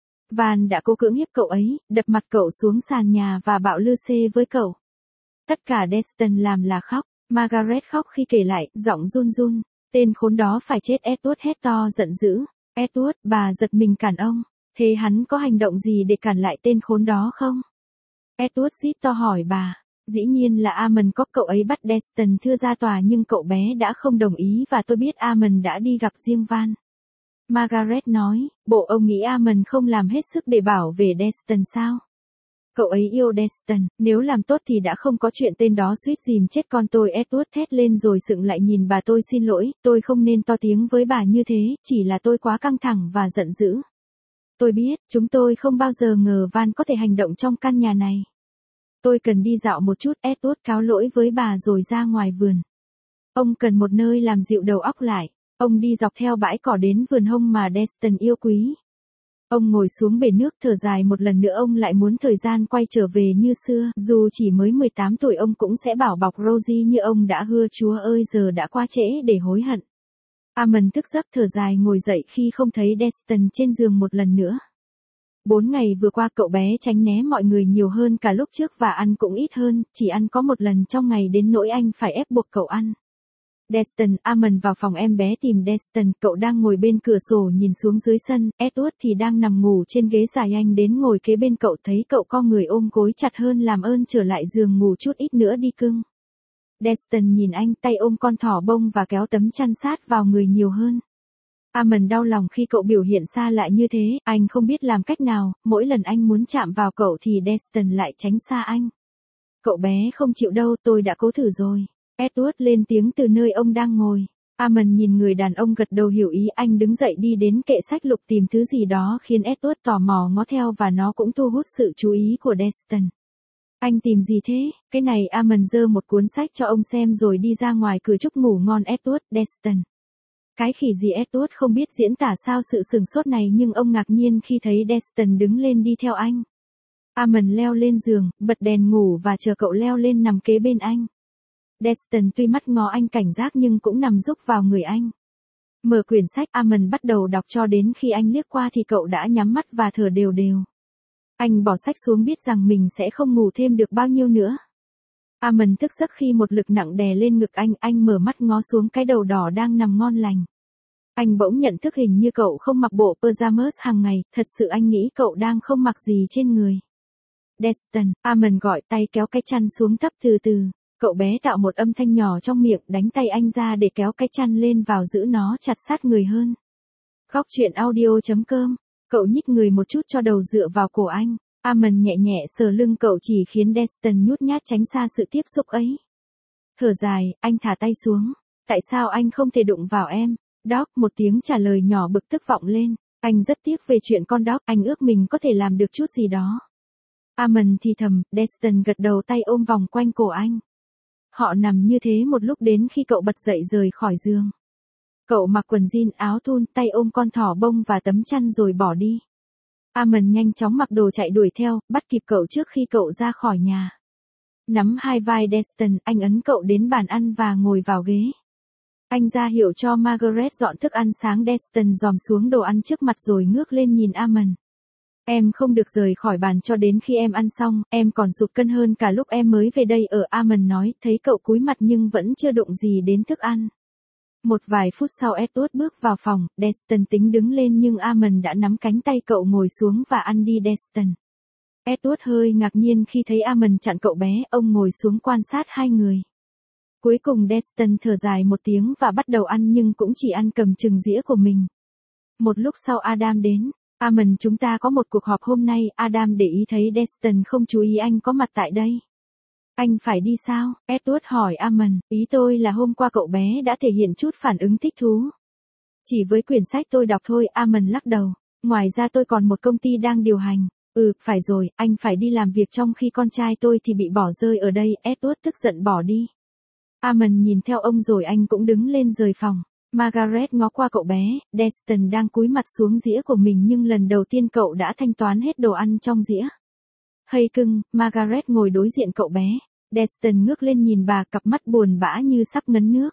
Van đã cố cưỡng hiếp cậu ấy, đập mặt cậu xuống sàn nhà và bạo lư xê với cậu. Tất cả Destin làm là khóc. Margaret khóc khi kể lại, giọng run run. Tên khốn đó phải chết. Edward hét to giận dữ. Edward, bà giật mình cản ông. Thế hắn có hành động gì để cản lại tên khốn đó không? Edward rít to hỏi bà. Dĩ nhiên là Amon có, cậu ấy bắt Destin thưa ra tòa nhưng cậu bé đã không đồng ý và tôi biết Amon đã đi gặp riêng Van. Margaret nói, bộ ông nghĩ Amon không làm hết sức để bảo vệ Destin sao? Cậu ấy yêu Destin, nếu làm tốt thì đã không có chuyện tên đó suýt dìm chết con tôi. Edward thét lên rồi sững lại nhìn bà. Tôi xin lỗi, tôi không nên to tiếng với bà như thế, chỉ là tôi quá căng thẳng và giận dữ. Tôi biết, chúng tôi không bao giờ ngờ Van có thể hành động trong căn nhà này. Tôi cần đi dạo một chút. Edward cáo lỗi với bà rồi ra ngoài vườn. Ông cần một nơi làm dịu đầu óc lại. Ông đi dọc theo bãi cỏ đến vườn hông mà Destin yêu quý. Ông ngồi xuống bể nước thở dài một lần nữa, ông lại muốn thời gian quay trở về như xưa, dù chỉ mới mười tám tuổi ông cũng sẽ bảo bọc Rosie như ông đã hứa. Chúa ơi, giờ đã quá trễ để hối hận. Amon thức giấc thở dài ngồi dậy khi không thấy Destin trên giường một lần nữa. Bốn ngày vừa qua cậu bé tránh né mọi người nhiều hơn cả lúc trước và ăn cũng ít hơn, chỉ ăn có một lần trong ngày đến nỗi anh phải ép buộc cậu ăn. Destin, Amon vào phòng em bé tìm Destin, cậu đang ngồi bên cửa sổ nhìn xuống dưới sân, Edward thì đang nằm ngủ trên ghế dài. Anh đến ngồi kế bên cậu, thấy cậu co người ôm gối chặt hơn, làm ơn trở lại giường ngủ chút ít nữa đi cưng. Destin nhìn anh, tay ôm con thỏ bông và kéo tấm chăn sát vào người nhiều hơn. Amon đau lòng khi cậu biểu hiện xa lạ như thế, anh không biết làm cách nào, mỗi lần anh muốn chạm vào cậu thì Destin lại tránh xa anh. Cậu bé không chịu đâu, tôi đã cố thử rồi. Edward lên tiếng từ nơi ông đang ngồi. Amon nhìn người đàn ông gật đầu hiểu ý, anh đứng dậy đi đến kệ sách lục tìm thứ gì đó khiến Edward tò mò ngó theo và nó cũng thu hút sự chú ý của Destin. Anh tìm gì thế? Cái này. Amon giơ một cuốn sách cho ông xem rồi đi ra ngoài cửa chúc ngủ ngon Edward. Destin. Cái khỉ gì? Edward không biết diễn tả sao sự sửng sốt này nhưng ông ngạc nhiên khi thấy Destin đứng lên đi theo anh. Amon leo lên giường, bật đèn ngủ và chờ cậu leo lên nằm kế bên anh. Destin tuy mắt ngó anh cảnh giác nhưng cũng nằm rúc vào người anh. Mở quyển sách, Amon bắt đầu đọc cho đến khi anh liếc qua thì cậu đã nhắm mắt và thở đều đều. Anh bỏ sách xuống biết rằng mình sẽ không ngủ thêm được bao nhiêu nữa. Amon thức giấc khi một lực nặng đè lên ngực anh, anh mở mắt ngó xuống cái đầu đỏ đang nằm ngon lành. Anh bỗng nhận thức hình như cậu không mặc bộ pyjamas hàng ngày, thật sự anh nghĩ cậu đang không mặc gì trên người. Destin, Amon gọi, tay kéo cái chăn xuống thấp từ từ. Cậu bé tạo một âm thanh nhỏ trong miệng, đánh tay anh ra để kéo cái chăn lên vào giữ nó chặt sát người hơn. Khóc chuyện audio chấm com Cậu nhích người một chút cho đầu dựa vào cổ anh. Amon nhẹ nhẹ sờ lưng cậu chỉ khiến Destin nhút nhát tránh xa sự tiếp xúc ấy. Thở dài, anh thả tay xuống. Tại sao anh không thể đụng vào em? Doc, một tiếng trả lời nhỏ bực tức vọng lên. Anh rất tiếc về chuyện con Doc, anh ước mình có thể làm được chút gì đó. Amon thì thầm, Destin gật đầu tay ôm vòng quanh cổ anh. Họ nằm như thế một lúc đến khi cậu bật dậy rời khỏi giường. Cậu mặc quần jean áo thun, tay ôm con thỏ bông và tấm chăn rồi bỏ đi. Amon nhanh chóng mặc đồ chạy đuổi theo, bắt kịp cậu trước khi cậu ra khỏi nhà. Nắm hai vai Destin, anh ấn cậu đến bàn ăn và ngồi vào ghế. Anh ra hiệu cho Margaret dọn thức ăn sáng. Destin dòm xuống đồ ăn trước mặt rồi ngước lên nhìn Amon. Em không được rời khỏi bàn cho đến khi em ăn xong, em còn sụt cân hơn cả lúc em mới về đây ở. Amon nói, thấy cậu cúi mặt nhưng vẫn chưa đụng gì đến thức ăn. Một vài phút sau Edward bước vào phòng, Destin tính đứng lên nhưng Amon đã nắm cánh tay cậu ngồi xuống và ăn đi. Destin. Edward hơi ngạc nhiên khi thấy Amon chặn cậu bé, ông ngồi xuống quan sát hai người. Cuối cùng Destin thở dài một tiếng và bắt đầu ăn nhưng cũng chỉ ăn cầm chừng dĩa của mình. Một lúc sau Adam đến. Amon, chúng ta có một cuộc họp hôm nay. Adam để ý thấy Destin không chú ý anh có mặt tại đây. Anh phải đi sao? Edward hỏi Amon. Ý tôi là hôm qua cậu bé đã thể hiện chút phản ứng thích thú. Chỉ với quyển sách tôi đọc thôi. Amon lắc đầu. Ngoài ra tôi còn một công ty đang điều hành. Ừ, phải rồi, anh phải đi làm việc trong khi con trai tôi thì bị bỏ rơi ở đây. Edward tức giận bỏ đi. Amon nhìn theo ông rồi anh cũng đứng lên rời phòng. Margaret ngó qua cậu bé, Destin đang cúi mặt xuống dĩa của mình nhưng lần đầu tiên cậu đã thanh toán hết đồ ăn trong dĩa. Hay cưng, Margaret ngồi đối diện cậu bé. Destin ngước lên nhìn bà, cặp mắt buồn bã như sắp ngấn nước.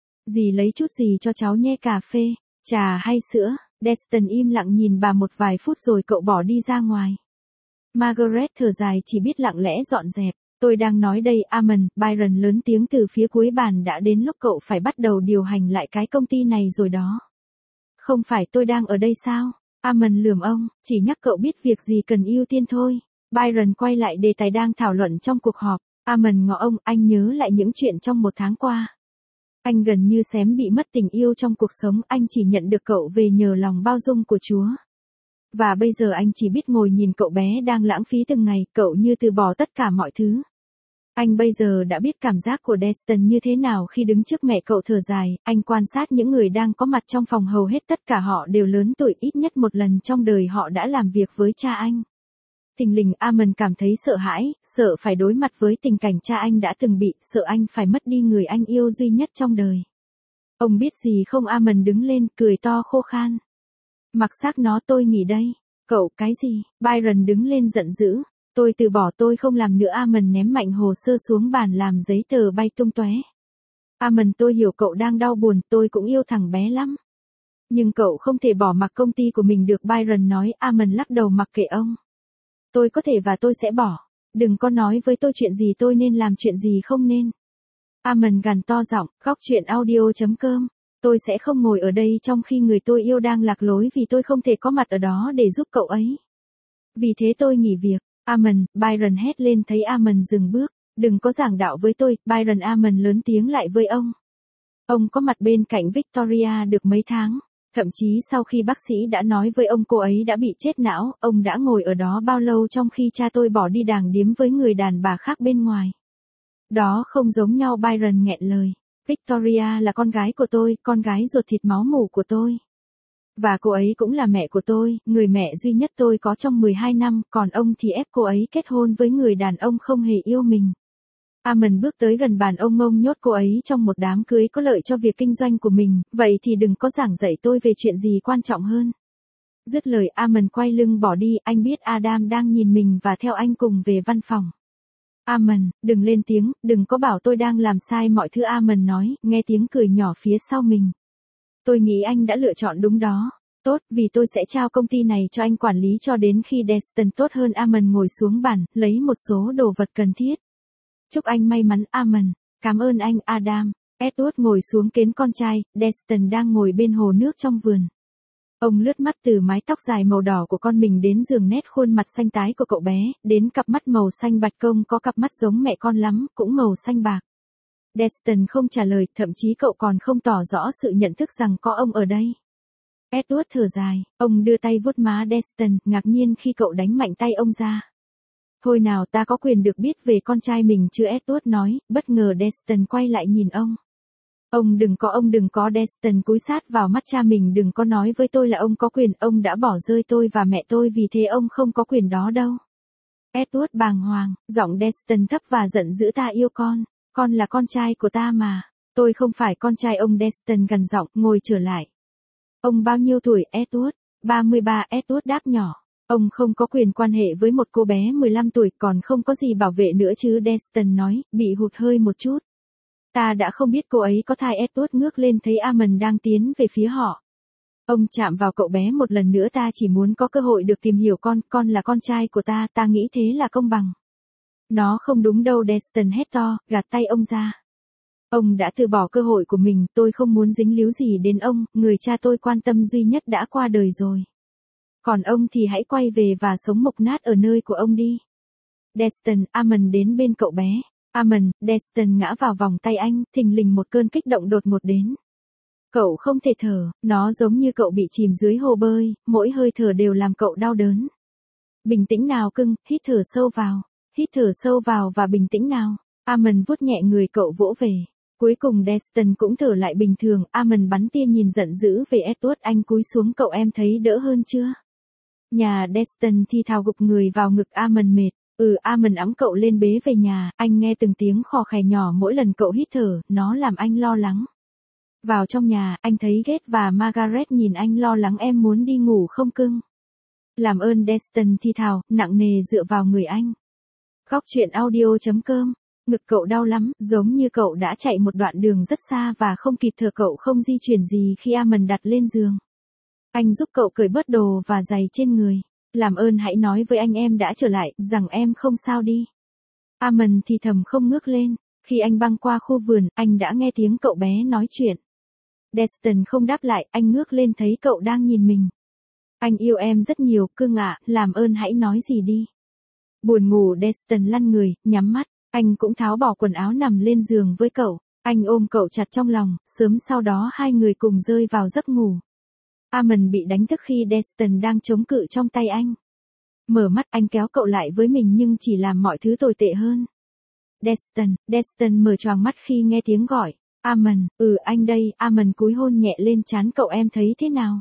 Dì lấy chút gì cho cháu nhé, cà phê, trà hay sữa? Destin im lặng nhìn bà một vài phút rồi cậu bỏ đi ra ngoài. Margaret thở dài chỉ biết lặng lẽ dọn dẹp. Tôi đang nói đây Amon, Byron lớn tiếng từ phía cuối bàn, đã đến lúc cậu phải bắt đầu điều hành lại cái công ty này rồi đó. Không phải tôi đang ở đây sao? Amon lườm ông, chỉ nhắc cậu biết việc gì cần ưu tiên thôi. Byron quay lại đề tài đang thảo luận trong cuộc họp. Amon ngó ông, anh nhớ lại những chuyện trong một tháng qua. Anh gần như xém bị mất tình yêu trong cuộc sống, anh chỉ nhận được cậu về nhờ lòng bao dung của Chúa. Và bây giờ anh chỉ biết ngồi nhìn cậu bé đang lãng phí từng ngày, cậu như từ bỏ tất cả mọi thứ. Anh bây giờ đã biết cảm giác của Destin như thế nào khi đứng trước mẹ cậu thở dài. Anh quan sát những người đang có mặt trong phòng, hầu hết tất cả họ đều lớn tuổi, ít nhất một lần trong đời họ đã làm việc với cha anh. Thình lình Amon cảm thấy sợ hãi, sợ phải đối mặt với tình cảnh cha anh đã từng bị, sợ anh phải mất đi người anh yêu duy nhất trong đời. Ông biết gì không? Amon đứng lên, cười to khô khan. Mặc xác nó, tôi nghỉ đây. Cậu, cái gì? Byron đứng lên giận dữ. Tôi từ bỏ, tôi không làm nữa. Amon ném mạnh hồ sơ xuống bàn làm giấy tờ bay tung tóe. Amon, tôi hiểu cậu đang đau buồn, tôi cũng yêu thằng bé lắm. Nhưng cậu không thể bỏ mặc công ty của mình được, Byron nói. Amon lắc đầu mặc kệ ông. Tôi có thể và tôi sẽ bỏ. Đừng có nói với tôi chuyện gì tôi nên làm, chuyện gì không nên. Amon gằn to giọng. Góc truyện audio chấm com. Tôi sẽ không ngồi ở đây trong khi người tôi yêu đang lạc lối vì tôi không thể có mặt ở đó để giúp cậu ấy. Vì thế tôi nghỉ việc. Amon, Byron hét lên thấy Amon dừng bước. Đừng có giảng đạo với tôi, Byron. Amon lớn tiếng lại với ông. Ông có mặt bên cạnh Victoria được mấy tháng. Thậm chí sau khi bác sĩ đã nói với ông cô ấy đã bị chết não, ông đã ngồi ở đó bao lâu trong khi cha tôi bỏ đi đàng điếm với người đàn bà khác bên ngoài. Đó không giống nhau, Byron nghẹn lời. Victoria là con gái của tôi, con gái ruột thịt máu mủ của tôi. Và cô ấy cũng là mẹ của tôi, người mẹ duy nhất tôi có trong mười hai năm, còn ông thì ép cô ấy kết hôn với người đàn ông không hề yêu mình. Amon bước tới gần bàn ông, ngông nhốt cô ấy trong một đám cưới có lợi cho việc kinh doanh của mình, vậy thì đừng có giảng dạy tôi về chuyện gì quan trọng hơn. Dứt lời Amon quay lưng bỏ đi, anh biết Adam đang nhìn mình và theo anh cùng về văn phòng. Amon, đừng lên tiếng, đừng có bảo tôi đang làm sai mọi thứ. Amon nói, nghe tiếng cười nhỏ phía sau mình. Tôi nghĩ anh đã lựa chọn đúng đó. Tốt, vì tôi sẽ trao công ty này cho anh quản lý cho đến khi Destin tốt hơn. Amon ngồi xuống bàn, lấy một số đồ vật cần thiết. Chúc anh may mắn, Amon. Cảm ơn anh, Adam. Edward ngồi xuống kến con trai, Destin đang ngồi bên hồ nước trong vườn. Ông lướt mắt từ mái tóc dài màu đỏ của con mình đến giường nét khuôn mặt xanh tái của cậu bé, đến cặp mắt màu xanh bạch công có cặp mắt giống mẹ con lắm, cũng màu xanh bạc. Destin không trả lời, thậm chí cậu còn không tỏ rõ sự nhận thức rằng có ông ở đây. Edward thở dài, ông đưa tay vuốt má Destin, ngạc nhiên khi cậu đánh mạnh tay ông ra. Thôi nào, ta có quyền được biết về con trai mình chứ, Edward nói, bất ngờ Destin quay lại nhìn ông. Ông đừng có, ông đừng có, Destin cúi sát vào mắt cha mình, đừng có nói với tôi là ông có quyền, ông đã bỏ rơi tôi và mẹ tôi, vì thế ông không có quyền đó đâu. Edward bàng hoàng, giọng Destin thấp và giận dữ, ta yêu con, con là con trai của ta mà, tôi không phải con trai ông. Destin gằn giọng, ngồi trở lại. Ông bao nhiêu tuổi, Edward? ba mươi ba, Edward đáp nhỏ. Ông không có quyền quan hệ với một cô bé mười lăm tuổi, còn không có gì bảo vệ nữa chứ, Destin nói, bị hụt hơi một chút. Ta đã không biết cô ấy có thai. Edward ngước lên thấy Amon đang tiến về phía họ. Ông chạm vào cậu bé một lần nữa, ta chỉ muốn có cơ hội được tìm hiểu con, con là con trai của ta, ta nghĩ thế là công bằng. Nó không đúng đâu, Destin hét to, gạt tay ông ra. Ông đã từ bỏ cơ hội của mình, tôi không muốn dính líu gì đến ông, người cha tôi quan tâm duy nhất đã qua đời rồi. Còn ông thì hãy quay về và sống mục nát ở nơi của ông đi. Destin, Amon đến bên cậu bé. Amon, Destin ngã vào vòng tay anh, thình lình một cơn kích động đột ngột đến. Cậu không thể thở, nó giống như cậu bị chìm dưới hồ bơi, mỗi hơi thở đều làm cậu đau đớn. Bình tĩnh nào cưng, hít thở sâu vào, hít thở sâu vào và bình tĩnh nào. Amon vuốt nhẹ người cậu, vỗ về. Cuối cùng Destin cũng thở lại bình thường. Amon bắn tia nhìn giận dữ về Edward, anh cúi xuống, cậu em thấy đỡ hơn chưa? Nhà, Destin thì thào gục người vào ngực Amon, mệt. Ừ, Amon ẵm cậu lên bế về nhà, anh nghe từng tiếng khò khè nhỏ mỗi lần cậu hít thở, nó làm anh lo lắng. Vào trong nhà, anh thấy Ghét và Margaret nhìn anh lo lắng, em muốn đi ngủ không cưng? Làm ơn, Destin thì thào, nặng nề dựa vào người anh. Khóc chuyện audio chấm com. Ngực cậu đau lắm, giống như cậu đã chạy một đoạn đường rất xa và không kịp thở, cậu không di chuyển gì khi Amon đặt lên giường. Anh giúp cậu cởi bớt đồ và giày trên người. Làm ơn hãy nói với anh em đã trở lại, rằng em không sao đi. Amon thì thầm không ngước lên. Khi anh băng qua khu vườn, anh đã nghe tiếng cậu bé nói chuyện. Destin không đáp lại, anh ngước lên thấy cậu đang nhìn mình. Anh yêu em rất nhiều, cưng ạ, làm ơn hãy nói gì đi. Buồn ngủ, Destin lăn người, nhắm mắt. Anh cũng tháo bỏ quần áo nằm lên giường với cậu. Anh ôm cậu chặt trong lòng, sớm sau đó hai người cùng rơi vào giấc ngủ. Amon bị đánh thức khi Destin đang chống cự trong tay anh. Mở mắt, anh kéo cậu lại với mình nhưng chỉ làm mọi thứ tồi tệ hơn. Destin, Destin mở choàng mắt khi nghe tiếng gọi. Amon, ừ anh đây. Amon cúi hôn nhẹ lên trán cậu, em thấy thế nào?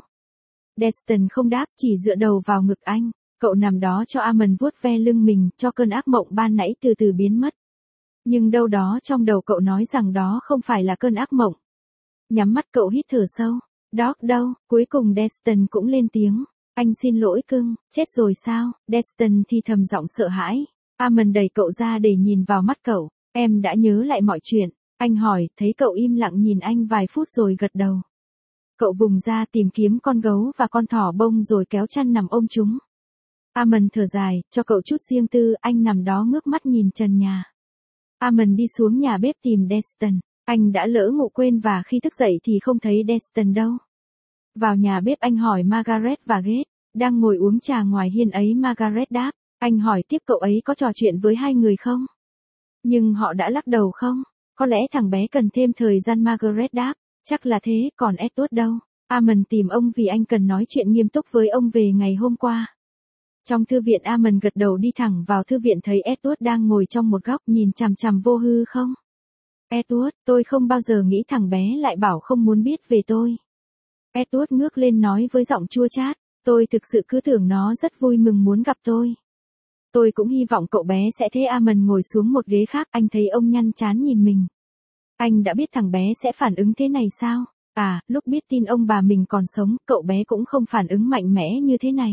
Destin không đáp, chỉ dựa đầu vào ngực anh. Cậu nằm đó cho Amon vuốt ve lưng mình, cho cơn ác mộng ban nãy từ từ biến mất. Nhưng đâu đó trong đầu cậu nói rằng đó không phải là cơn ác mộng. Nhắm mắt cậu hít thở sâu. Dog đâu? Cuối cùng Destin cũng lên tiếng. Anh xin lỗi cưng, chết rồi sao? Destin thì thầm giọng sợ hãi. Amon đẩy cậu ra để nhìn vào mắt cậu. Em đã nhớ lại mọi chuyện. Anh hỏi, thấy cậu im lặng nhìn anh vài phút rồi gật đầu. Cậu vùng ra tìm kiếm con gấu và con thỏ bông rồi kéo chăn nằm ôm chúng. Amon thở dài, cho cậu chút riêng tư, anh nằm đó ngước mắt nhìn trần nhà. Amon đi xuống nhà bếp tìm Destin. Anh đã lỡ ngủ quên và khi thức dậy thì không thấy Destin đâu. Vào nhà bếp anh hỏi Margaret và Ghét, đang ngồi uống trà ngoài hiên ấy. Margaret đáp, anh hỏi tiếp cậu ấy có trò chuyện với hai người không? Nhưng họ đã lắc đầu không? Có lẽ thằng bé cần thêm thời gian. Margaret đáp, chắc là thế, còn Edward đâu? Amon tìm ông vì anh cần nói chuyện nghiêm túc với ông về ngày hôm qua. Trong thư viện, Amon gật đầu đi thẳng vào thư viện, thấy Edward đang ngồi trong một góc nhìn chằm chằm vô hư không. Edward, tôi không bao giờ nghĩ thằng bé lại bảo không muốn biết về tôi. Edward ngước lên nói với giọng chua chát, tôi thực sự cứ tưởng nó rất vui mừng muốn gặp tôi. Tôi cũng hy vọng cậu bé sẽ thế. Amon ngồi xuống một ghế khác, anh thấy ông nhăn trán nhìn mình. Anh đã biết thằng bé sẽ phản ứng thế này sao? À, lúc biết tin ông bà mình còn sống, cậu bé cũng không phản ứng mạnh mẽ như thế này.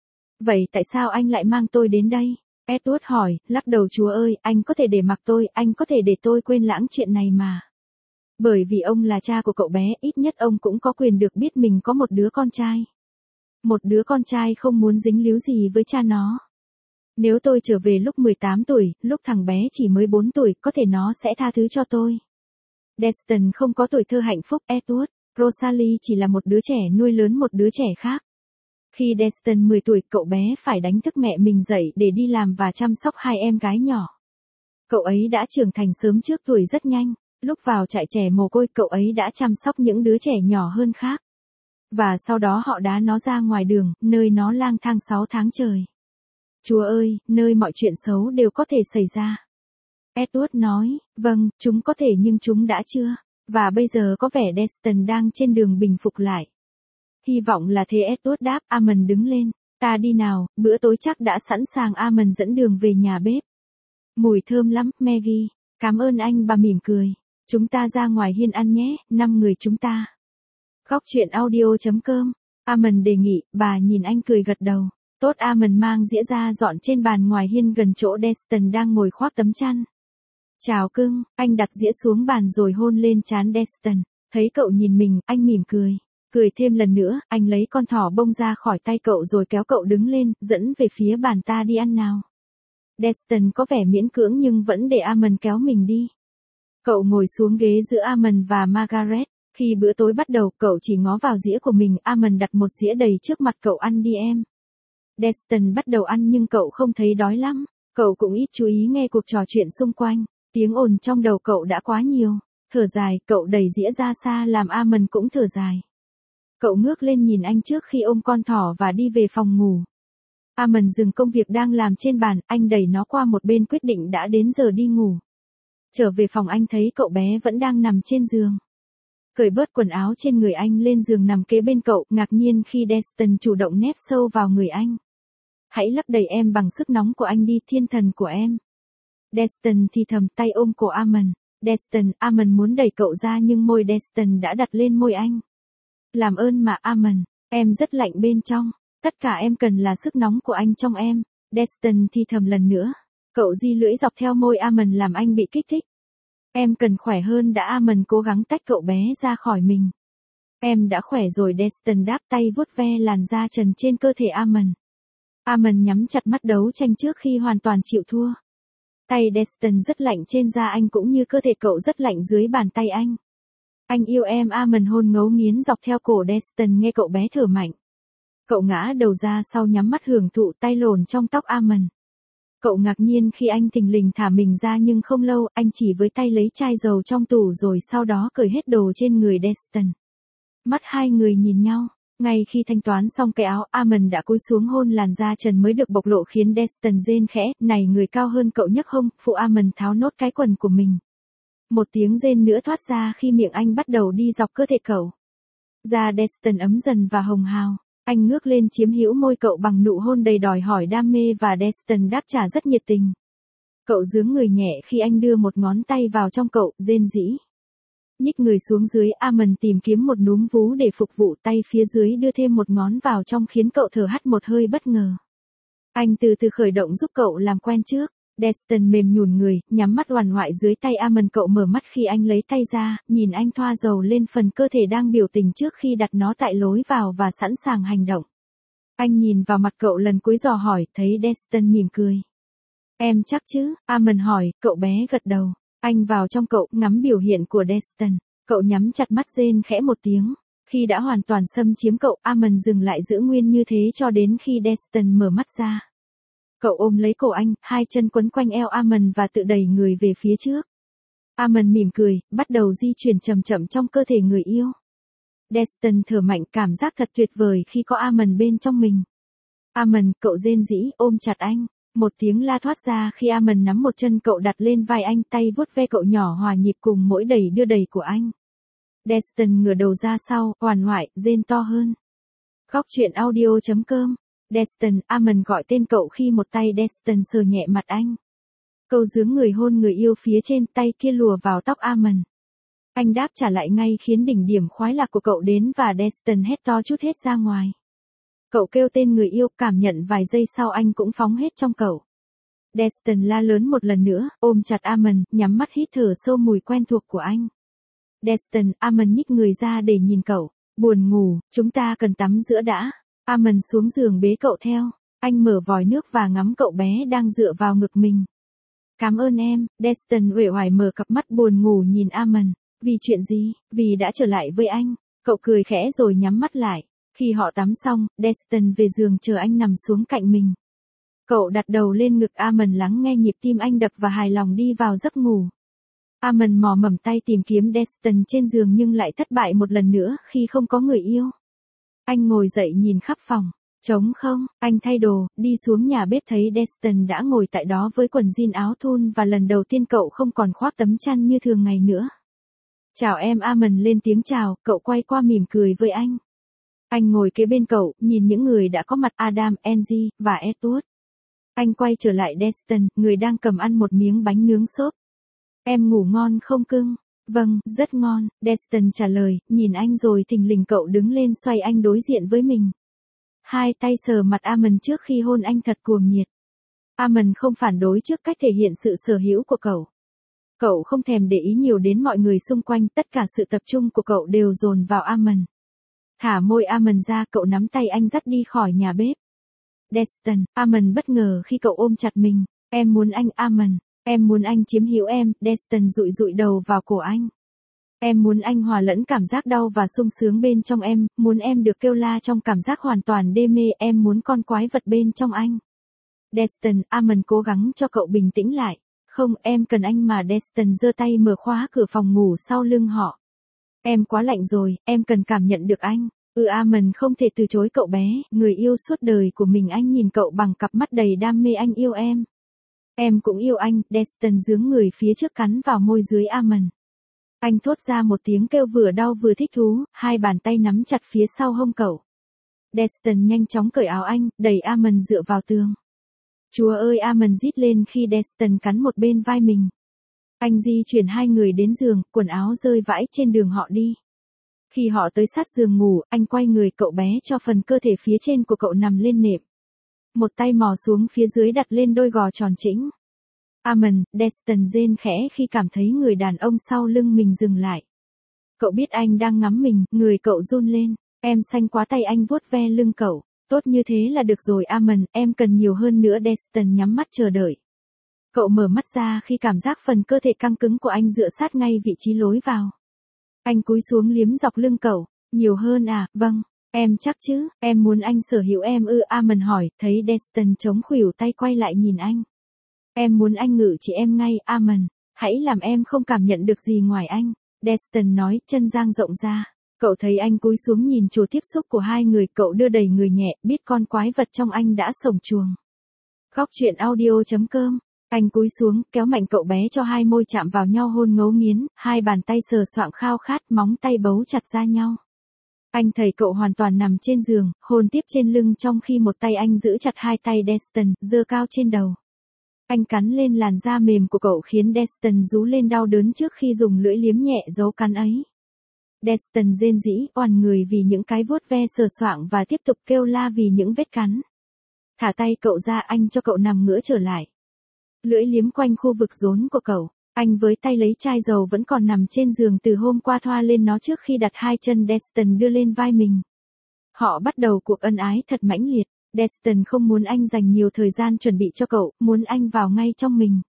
Vậy tại sao anh lại mang tôi đến đây? Edward hỏi, lắc đầu, Chúa ơi, anh có thể để mặc tôi, anh có thể để tôi quên lãng chuyện này mà. Bởi vì ông là cha của cậu bé, ít nhất ông cũng có quyền được biết mình có một đứa con trai. Một đứa con trai không muốn dính líu gì với cha nó. Nếu tôi trở về lúc mười tám tuổi, lúc thằng bé chỉ mới bốn tuổi, có thể nó sẽ tha thứ cho tôi. Destin không có tuổi thơ hạnh phúc, Edward. Rosalie chỉ là một đứa trẻ nuôi lớn một đứa trẻ khác. Khi Destin mười tuổi, cậu bé phải đánh thức mẹ mình dậy để đi làm và chăm sóc hai em gái nhỏ. Cậu ấy đã trưởng thành sớm trước tuổi rất nhanh. Lúc vào trại trẻ mồ côi, cậu ấy đã chăm sóc những đứa trẻ nhỏ hơn khác. Và sau đó họ đá nó ra ngoài đường, nơi nó lang thang sáu tháng trời. Chúa ơi, nơi mọi chuyện xấu đều có thể xảy ra. Edward nói, vâng, chúng có thể nhưng chúng đã chưa. Và bây giờ có vẻ Destin đang trên đường bình phục lại. Hy vọng là thế, Edward đáp. Amon đứng lên. Ta đi nào, bữa tối chắc đã sẵn sàng. Amon dẫn đường về nhà bếp. Mùi thơm lắm, Maggie. Cảm ơn anh, bà mỉm cười. Chúng ta ra ngoài hiên ăn nhé, năm người chúng ta. Khóc chuyện audio chấm com. Amon đề nghị, bà nhìn anh cười gật đầu. Tốt. Amon mang dĩa ra dọn trên bàn ngoài hiên gần chỗ Destin đang ngồi khoác tấm chăn. Chào cưng, anh đặt dĩa xuống bàn rồi hôn lên trán Destin. Thấy cậu nhìn mình, anh mỉm cười. Cười thêm lần nữa, anh lấy con thỏ bông ra khỏi tay cậu rồi kéo cậu đứng lên, dẫn về phía bàn. Ta đi ăn nào. Destin có vẻ miễn cưỡng nhưng vẫn để Amon kéo mình đi. Cậu ngồi xuống ghế giữa Amon và Margaret. Khi bữa tối bắt đầu, cậu chỉ ngó vào dĩa của mình. Amon đặt một dĩa đầy trước mặt cậu. Ăn đi em. Destin bắt đầu ăn nhưng cậu không thấy đói lắm. Cậu cũng ít chú ý nghe cuộc trò chuyện xung quanh. Tiếng ồn trong đầu cậu đã quá nhiều. Thở dài, cậu đẩy dĩa ra xa làm Amon cũng thở dài. Cậu ngước lên nhìn anh trước khi ôm con thỏ và đi về phòng ngủ. Amon dừng công việc đang làm trên bàn, anh đẩy nó qua một bên quyết định đã đến giờ đi ngủ. Trở về phòng anh thấy cậu bé vẫn đang nằm trên giường. Cởi bớt quần áo trên người anh lên giường nằm kế bên cậu, ngạc nhiên khi Destin chủ động nép sâu vào người anh. Hãy lấp đầy em bằng sức nóng của anh đi, thiên thần của em. Destin thì thầm, tay ôm cổ Amon. Destin, Amon muốn đẩy cậu ra nhưng môi Destin đã đặt lên môi anh. Làm ơn mà Amon, em rất lạnh bên trong. Tất cả em cần là sức nóng của anh trong em. Destin thì thầm lần nữa. Cậu di lưỡi dọc theo môi Amon làm anh bị kích thích. Em cần khỏe hơn đã. Amon cố gắng tách cậu bé ra khỏi mình. Em đã khỏe rồi. Destin đáp, tay vuốt ve làn da trần trên cơ thể Amon. Amon nhắm chặt mắt đấu tranh trước khi hoàn toàn chịu thua. Tay Destin rất lạnh trên da anh cũng như cơ thể cậu rất lạnh dưới bàn tay anh. Anh yêu em. Amon hôn ngấu nghiến dọc theo cổ Destin nghe cậu bé thở mạnh. Cậu ngã đầu ra sau nhắm mắt hưởng thụ, tay lồn trong tóc Amon. Cậu ngạc nhiên khi anh thình lình thả mình ra nhưng không lâu, anh chỉ với tay lấy chai dầu trong tủ rồi sau đó cởi hết đồ trên người Destin. Mắt hai người nhìn nhau. Ngay khi thanh toán xong cái áo, Amon đã cúi xuống hôn làn da trần mới được bộc lộ khiến Destin rên khẽ. Này, người cao hơn cậu nhấc hông, phụ Amon tháo nốt cái quần của mình. Một tiếng rên nữa thoát ra khi miệng anh bắt đầu đi dọc cơ thể cậu. Da Destin ấm dần và hồng hào. Anh ngước lên chiếm hữu môi cậu bằng nụ hôn đầy đòi hỏi đam mê và Destin đáp trả rất nhiệt tình. Cậu giương người nhẹ khi anh đưa một ngón tay vào trong cậu, rên rỉ. Nhích người xuống dưới, Amon tìm kiếm một núm vú để phục vụ, tay phía dưới đưa thêm một ngón vào trong khiến cậu thở hắt một hơi bất ngờ. Anh từ từ khởi động giúp cậu làm quen trước. Destin mềm nhùn người, nhắm mắt oằn oại dưới tay Amon. Cậu mở mắt khi anh lấy tay ra, nhìn anh thoa dầu lên phần cơ thể đang biểu tình trước khi đặt nó tại lối vào và sẵn sàng hành động. Anh nhìn vào mặt cậu lần cuối dò hỏi, thấy Destin mỉm cười. Em chắc chứ? Amon hỏi, cậu bé gật đầu. Anh vào trong cậu, ngắm biểu hiện của Destin. Cậu nhắm chặt mắt rên khẽ một tiếng. Khi đã hoàn toàn xâm chiếm cậu, Amon dừng lại giữ nguyên như thế cho đến khi Destin mở mắt ra. Cậu ôm lấy cổ anh, hai chân quấn quanh eo Amon và tự đẩy người về phía trước. Amon mỉm cười, bắt đầu di chuyển chậm chậm trong cơ thể người yêu. Destin thở mạnh, cảm giác thật tuyệt vời khi có Amon bên trong mình. Amon, cậu rên rỉ, ôm chặt anh. Một tiếng la thoát ra khi Amon nắm một chân cậu đặt lên vai anh, tay vuốt ve cậu nhỏ hòa nhịp cùng mỗi đẩy đưa đẩy của anh. Destin ngửa đầu ra sau, oằn oại, rên to hơn. Khóc chuyện audio chấm com. Destin, Amon gọi tên cậu khi một tay Destin sờ nhẹ mặt anh. Cậu giương người hôn người yêu phía trên, tay kia lùa vào tóc Amon. Anh đáp trả lại ngay khiến đỉnh điểm khoái lạc của cậu đến và Destin hét to chút hết ra ngoài. Cậu kêu tên người yêu, cảm nhận vài giây sau anh cũng phóng hết trong cậu. Destin la lớn một lần nữa, ôm chặt Amon, nhắm mắt hít thở sâu mùi quen thuộc của anh. Destin, Amon nhích người ra để nhìn cậu. Buồn ngủ, chúng ta cần tắm giữa đã. Amon xuống giường bế cậu theo. Anh mở vòi nước và ngắm cậu bé đang dựa vào ngực mình. Cảm ơn em. Destin uể oải mở cặp mắt buồn ngủ nhìn Amon. Vì chuyện gì? Vì đã trở lại với anh. Cậu cười khẽ rồi nhắm mắt lại. Khi họ tắm xong, Destin về giường chờ anh nằm xuống cạnh mình. Cậu đặt đầu lên ngực Amon lắng nghe nhịp tim anh đập và hài lòng đi vào giấc ngủ. Amon mò mẫm tay tìm kiếm Destin trên giường nhưng lại thất bại một lần nữa khi không có người yêu. Anh ngồi dậy nhìn khắp phòng. Trống không, anh thay đồ, đi xuống nhà bếp thấy Destin đã ngồi tại đó với quần jean áo thun và lần đầu tiên cậu không còn khoác tấm chăn như thường ngày nữa. Chào em, Armand lên tiếng chào, cậu quay qua mỉm cười với anh. Anh ngồi kế bên cậu, nhìn những người đã có mặt Adam, Angie, và Edward. Anh quay trở lại Destin, người đang cầm ăn một miếng bánh nướng xốp. Em ngủ ngon không cưng? Vâng, rất ngon, Destin trả lời, nhìn anh rồi thình lình cậu đứng lên xoay anh đối diện với mình. Hai tay sờ mặt Armand trước khi hôn anh thật cuồng nhiệt. Armand không phản đối trước cách thể hiện sự sở hữu của cậu. Cậu không thèm để ý nhiều đến mọi người xung quanh, tất cả sự tập trung của cậu đều dồn vào Armand. Thả môi Armand ra, cậu nắm tay anh dắt đi khỏi nhà bếp. Destin, Armand bất ngờ khi cậu ôm chặt mình. Em muốn anh, Armand. Em muốn anh chiếm hữu em, Destin dụi dụi đầu vào cổ anh. Em muốn anh hòa lẫn cảm giác đau và sung sướng bên trong em, muốn em được kêu la trong cảm giác hoàn toàn đê mê, em muốn con quái vật bên trong anh. Destin, Armand cố gắng cho cậu bình tĩnh lại. Không, em cần anh mà, Destin giơ tay mở khóa cửa phòng ngủ sau lưng họ. Em quá lạnh rồi, em cần cảm nhận được anh. Ừ, Armand không thể từ chối cậu bé, người yêu suốt đời của mình. Anh nhìn cậu bằng cặp mắt đầy đam mê. Anh yêu em. Em cũng yêu anh, Destin giướng người phía trước cắn vào môi dưới Armand. Anh thốt ra một tiếng kêu vừa đau vừa thích thú, hai bàn tay nắm chặt phía sau hông cậu. Destin nhanh chóng cởi áo anh, đẩy Armand dựa vào tường. Chúa ơi, Armand rít lên khi Destin cắn một bên vai mình. Anh di chuyển hai người đến giường, quần áo rơi vãi trên đường họ đi. Khi họ tới sát giường ngủ, anh quay người cậu bé cho phần cơ thể phía trên của cậu nằm lên nệm. Một tay mò xuống phía dưới đặt lên đôi gò tròn chỉnh. Armand, Destin rên khẽ khi cảm thấy người đàn ông sau lưng mình dừng lại. Cậu biết anh đang ngắm mình, người cậu run lên. Em xanh quá, tay anh vuốt ve lưng cậu. Tốt như thế là được rồi Armand, em cần nhiều hơn nữa. Destin nhắm mắt chờ đợi. Cậu mở mắt ra khi cảm giác phần cơ thể căng cứng của anh dựa sát ngay vị trí lối vào. Anh cúi xuống liếm dọc lưng cậu. Nhiều hơn à? Vâng. Em chắc chứ, em muốn anh sở hữu em ư? Armand hỏi, thấy Destin chống khuỷu tay quay lại nhìn anh. Em muốn anh ngự trị em ngay, Armand. Hãy làm em không cảm nhận được gì ngoài anh. Destin nói, chân dang rộng ra. Cậu thấy anh cúi xuống nhìn chỗ tiếp xúc của hai người, cậu đưa đẩy người nhẹ, biết con quái vật trong anh đã sổng chuồng. Khóc chuyện audio chấm com. Anh cúi xuống, kéo mạnh cậu bé cho hai môi chạm vào nhau, hôn ngấu nghiến, hai bàn tay sờ soạng khao khát, móng tay bấu chặt ra nhau. Anh thấy cậu hoàn toàn nằm trên giường, hôn tiếp trên lưng trong khi một tay anh giữ chặt hai tay Destin, giơ cao trên đầu. Anh cắn lên làn da mềm của cậu khiến Destin rú lên đau đớn trước khi dùng lưỡi liếm nhẹ dấu cắn ấy. Destin rên rỉ, oằn người vì những cái vuốt ve sờ soạng và tiếp tục kêu la vì những vết cắn. Thả tay cậu ra, anh cho cậu nằm ngửa trở lại. Lưỡi liếm quanh khu vực rốn của cậu. Anh với tay lấy chai dầu vẫn còn nằm trên giường từ hôm qua, thoa lên nó trước khi đặt hai chân Destin đưa lên vai mình. Họ bắt đầu cuộc ân ái thật mãnh liệt. Destin không muốn anh dành nhiều thời gian chuẩn bị cho cậu, muốn anh vào ngay trong mình.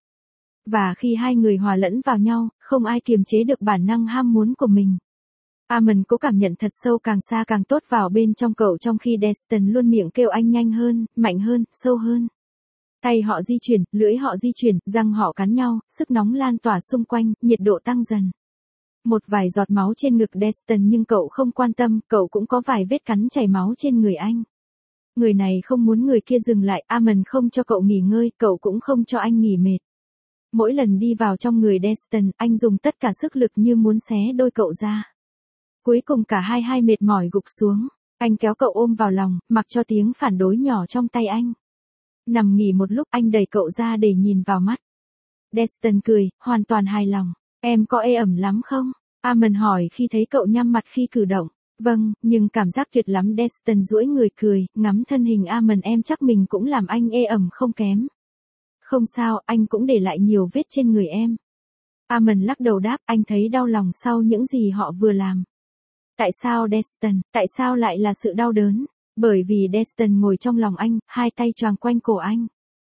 Và khi hai người hòa lẫn vào nhau, không ai kiềm chế được bản năng ham muốn của mình. Armand cố cảm nhận thật sâu, càng xa càng tốt vào bên trong cậu, trong khi Destin luôn miệng kêu anh nhanh hơn, mạnh hơn, sâu hơn. Tay họ di chuyển, lưỡi họ di chuyển, răng họ cắn nhau, sức nóng lan tỏa xung quanh, nhiệt độ tăng dần. Một vài giọt máu trên ngực Destin nhưng cậu không quan tâm, cậu cũng có vài vết cắn chảy máu trên người anh. Người này không muốn người kia dừng lại, Armand không cho cậu nghỉ ngơi, cậu cũng không cho anh nghỉ mệt. Mỗi lần đi vào trong người Destin, anh dùng tất cả sức lực như muốn xé đôi cậu ra. Cuối cùng cả hai hai mệt mỏi gục xuống, anh kéo cậu ôm vào lòng, mặc cho tiếng phản đối nhỏ trong tay anh. Nằm nghỉ một lúc, anh đẩy cậu ra để nhìn vào mắt. Destin cười, hoàn toàn hài lòng. Em có ê ẩm lắm không? Armand hỏi khi thấy cậu nhắm mặt khi cử động. Vâng, nhưng cảm giác tuyệt lắm. Destin duỗi người cười, ngắm thân hình Armand. Em chắc mình cũng làm anh ê ẩm không kém. Không sao, anh cũng để lại nhiều vết trên người em. Armand lắc đầu đáp, anh thấy đau lòng sau những gì họ vừa làm. Tại sao Destin, tại sao lại là sự đau đớn? Bởi vì Destin ngồi trong lòng anh, hai tay choàng quanh cổ anh.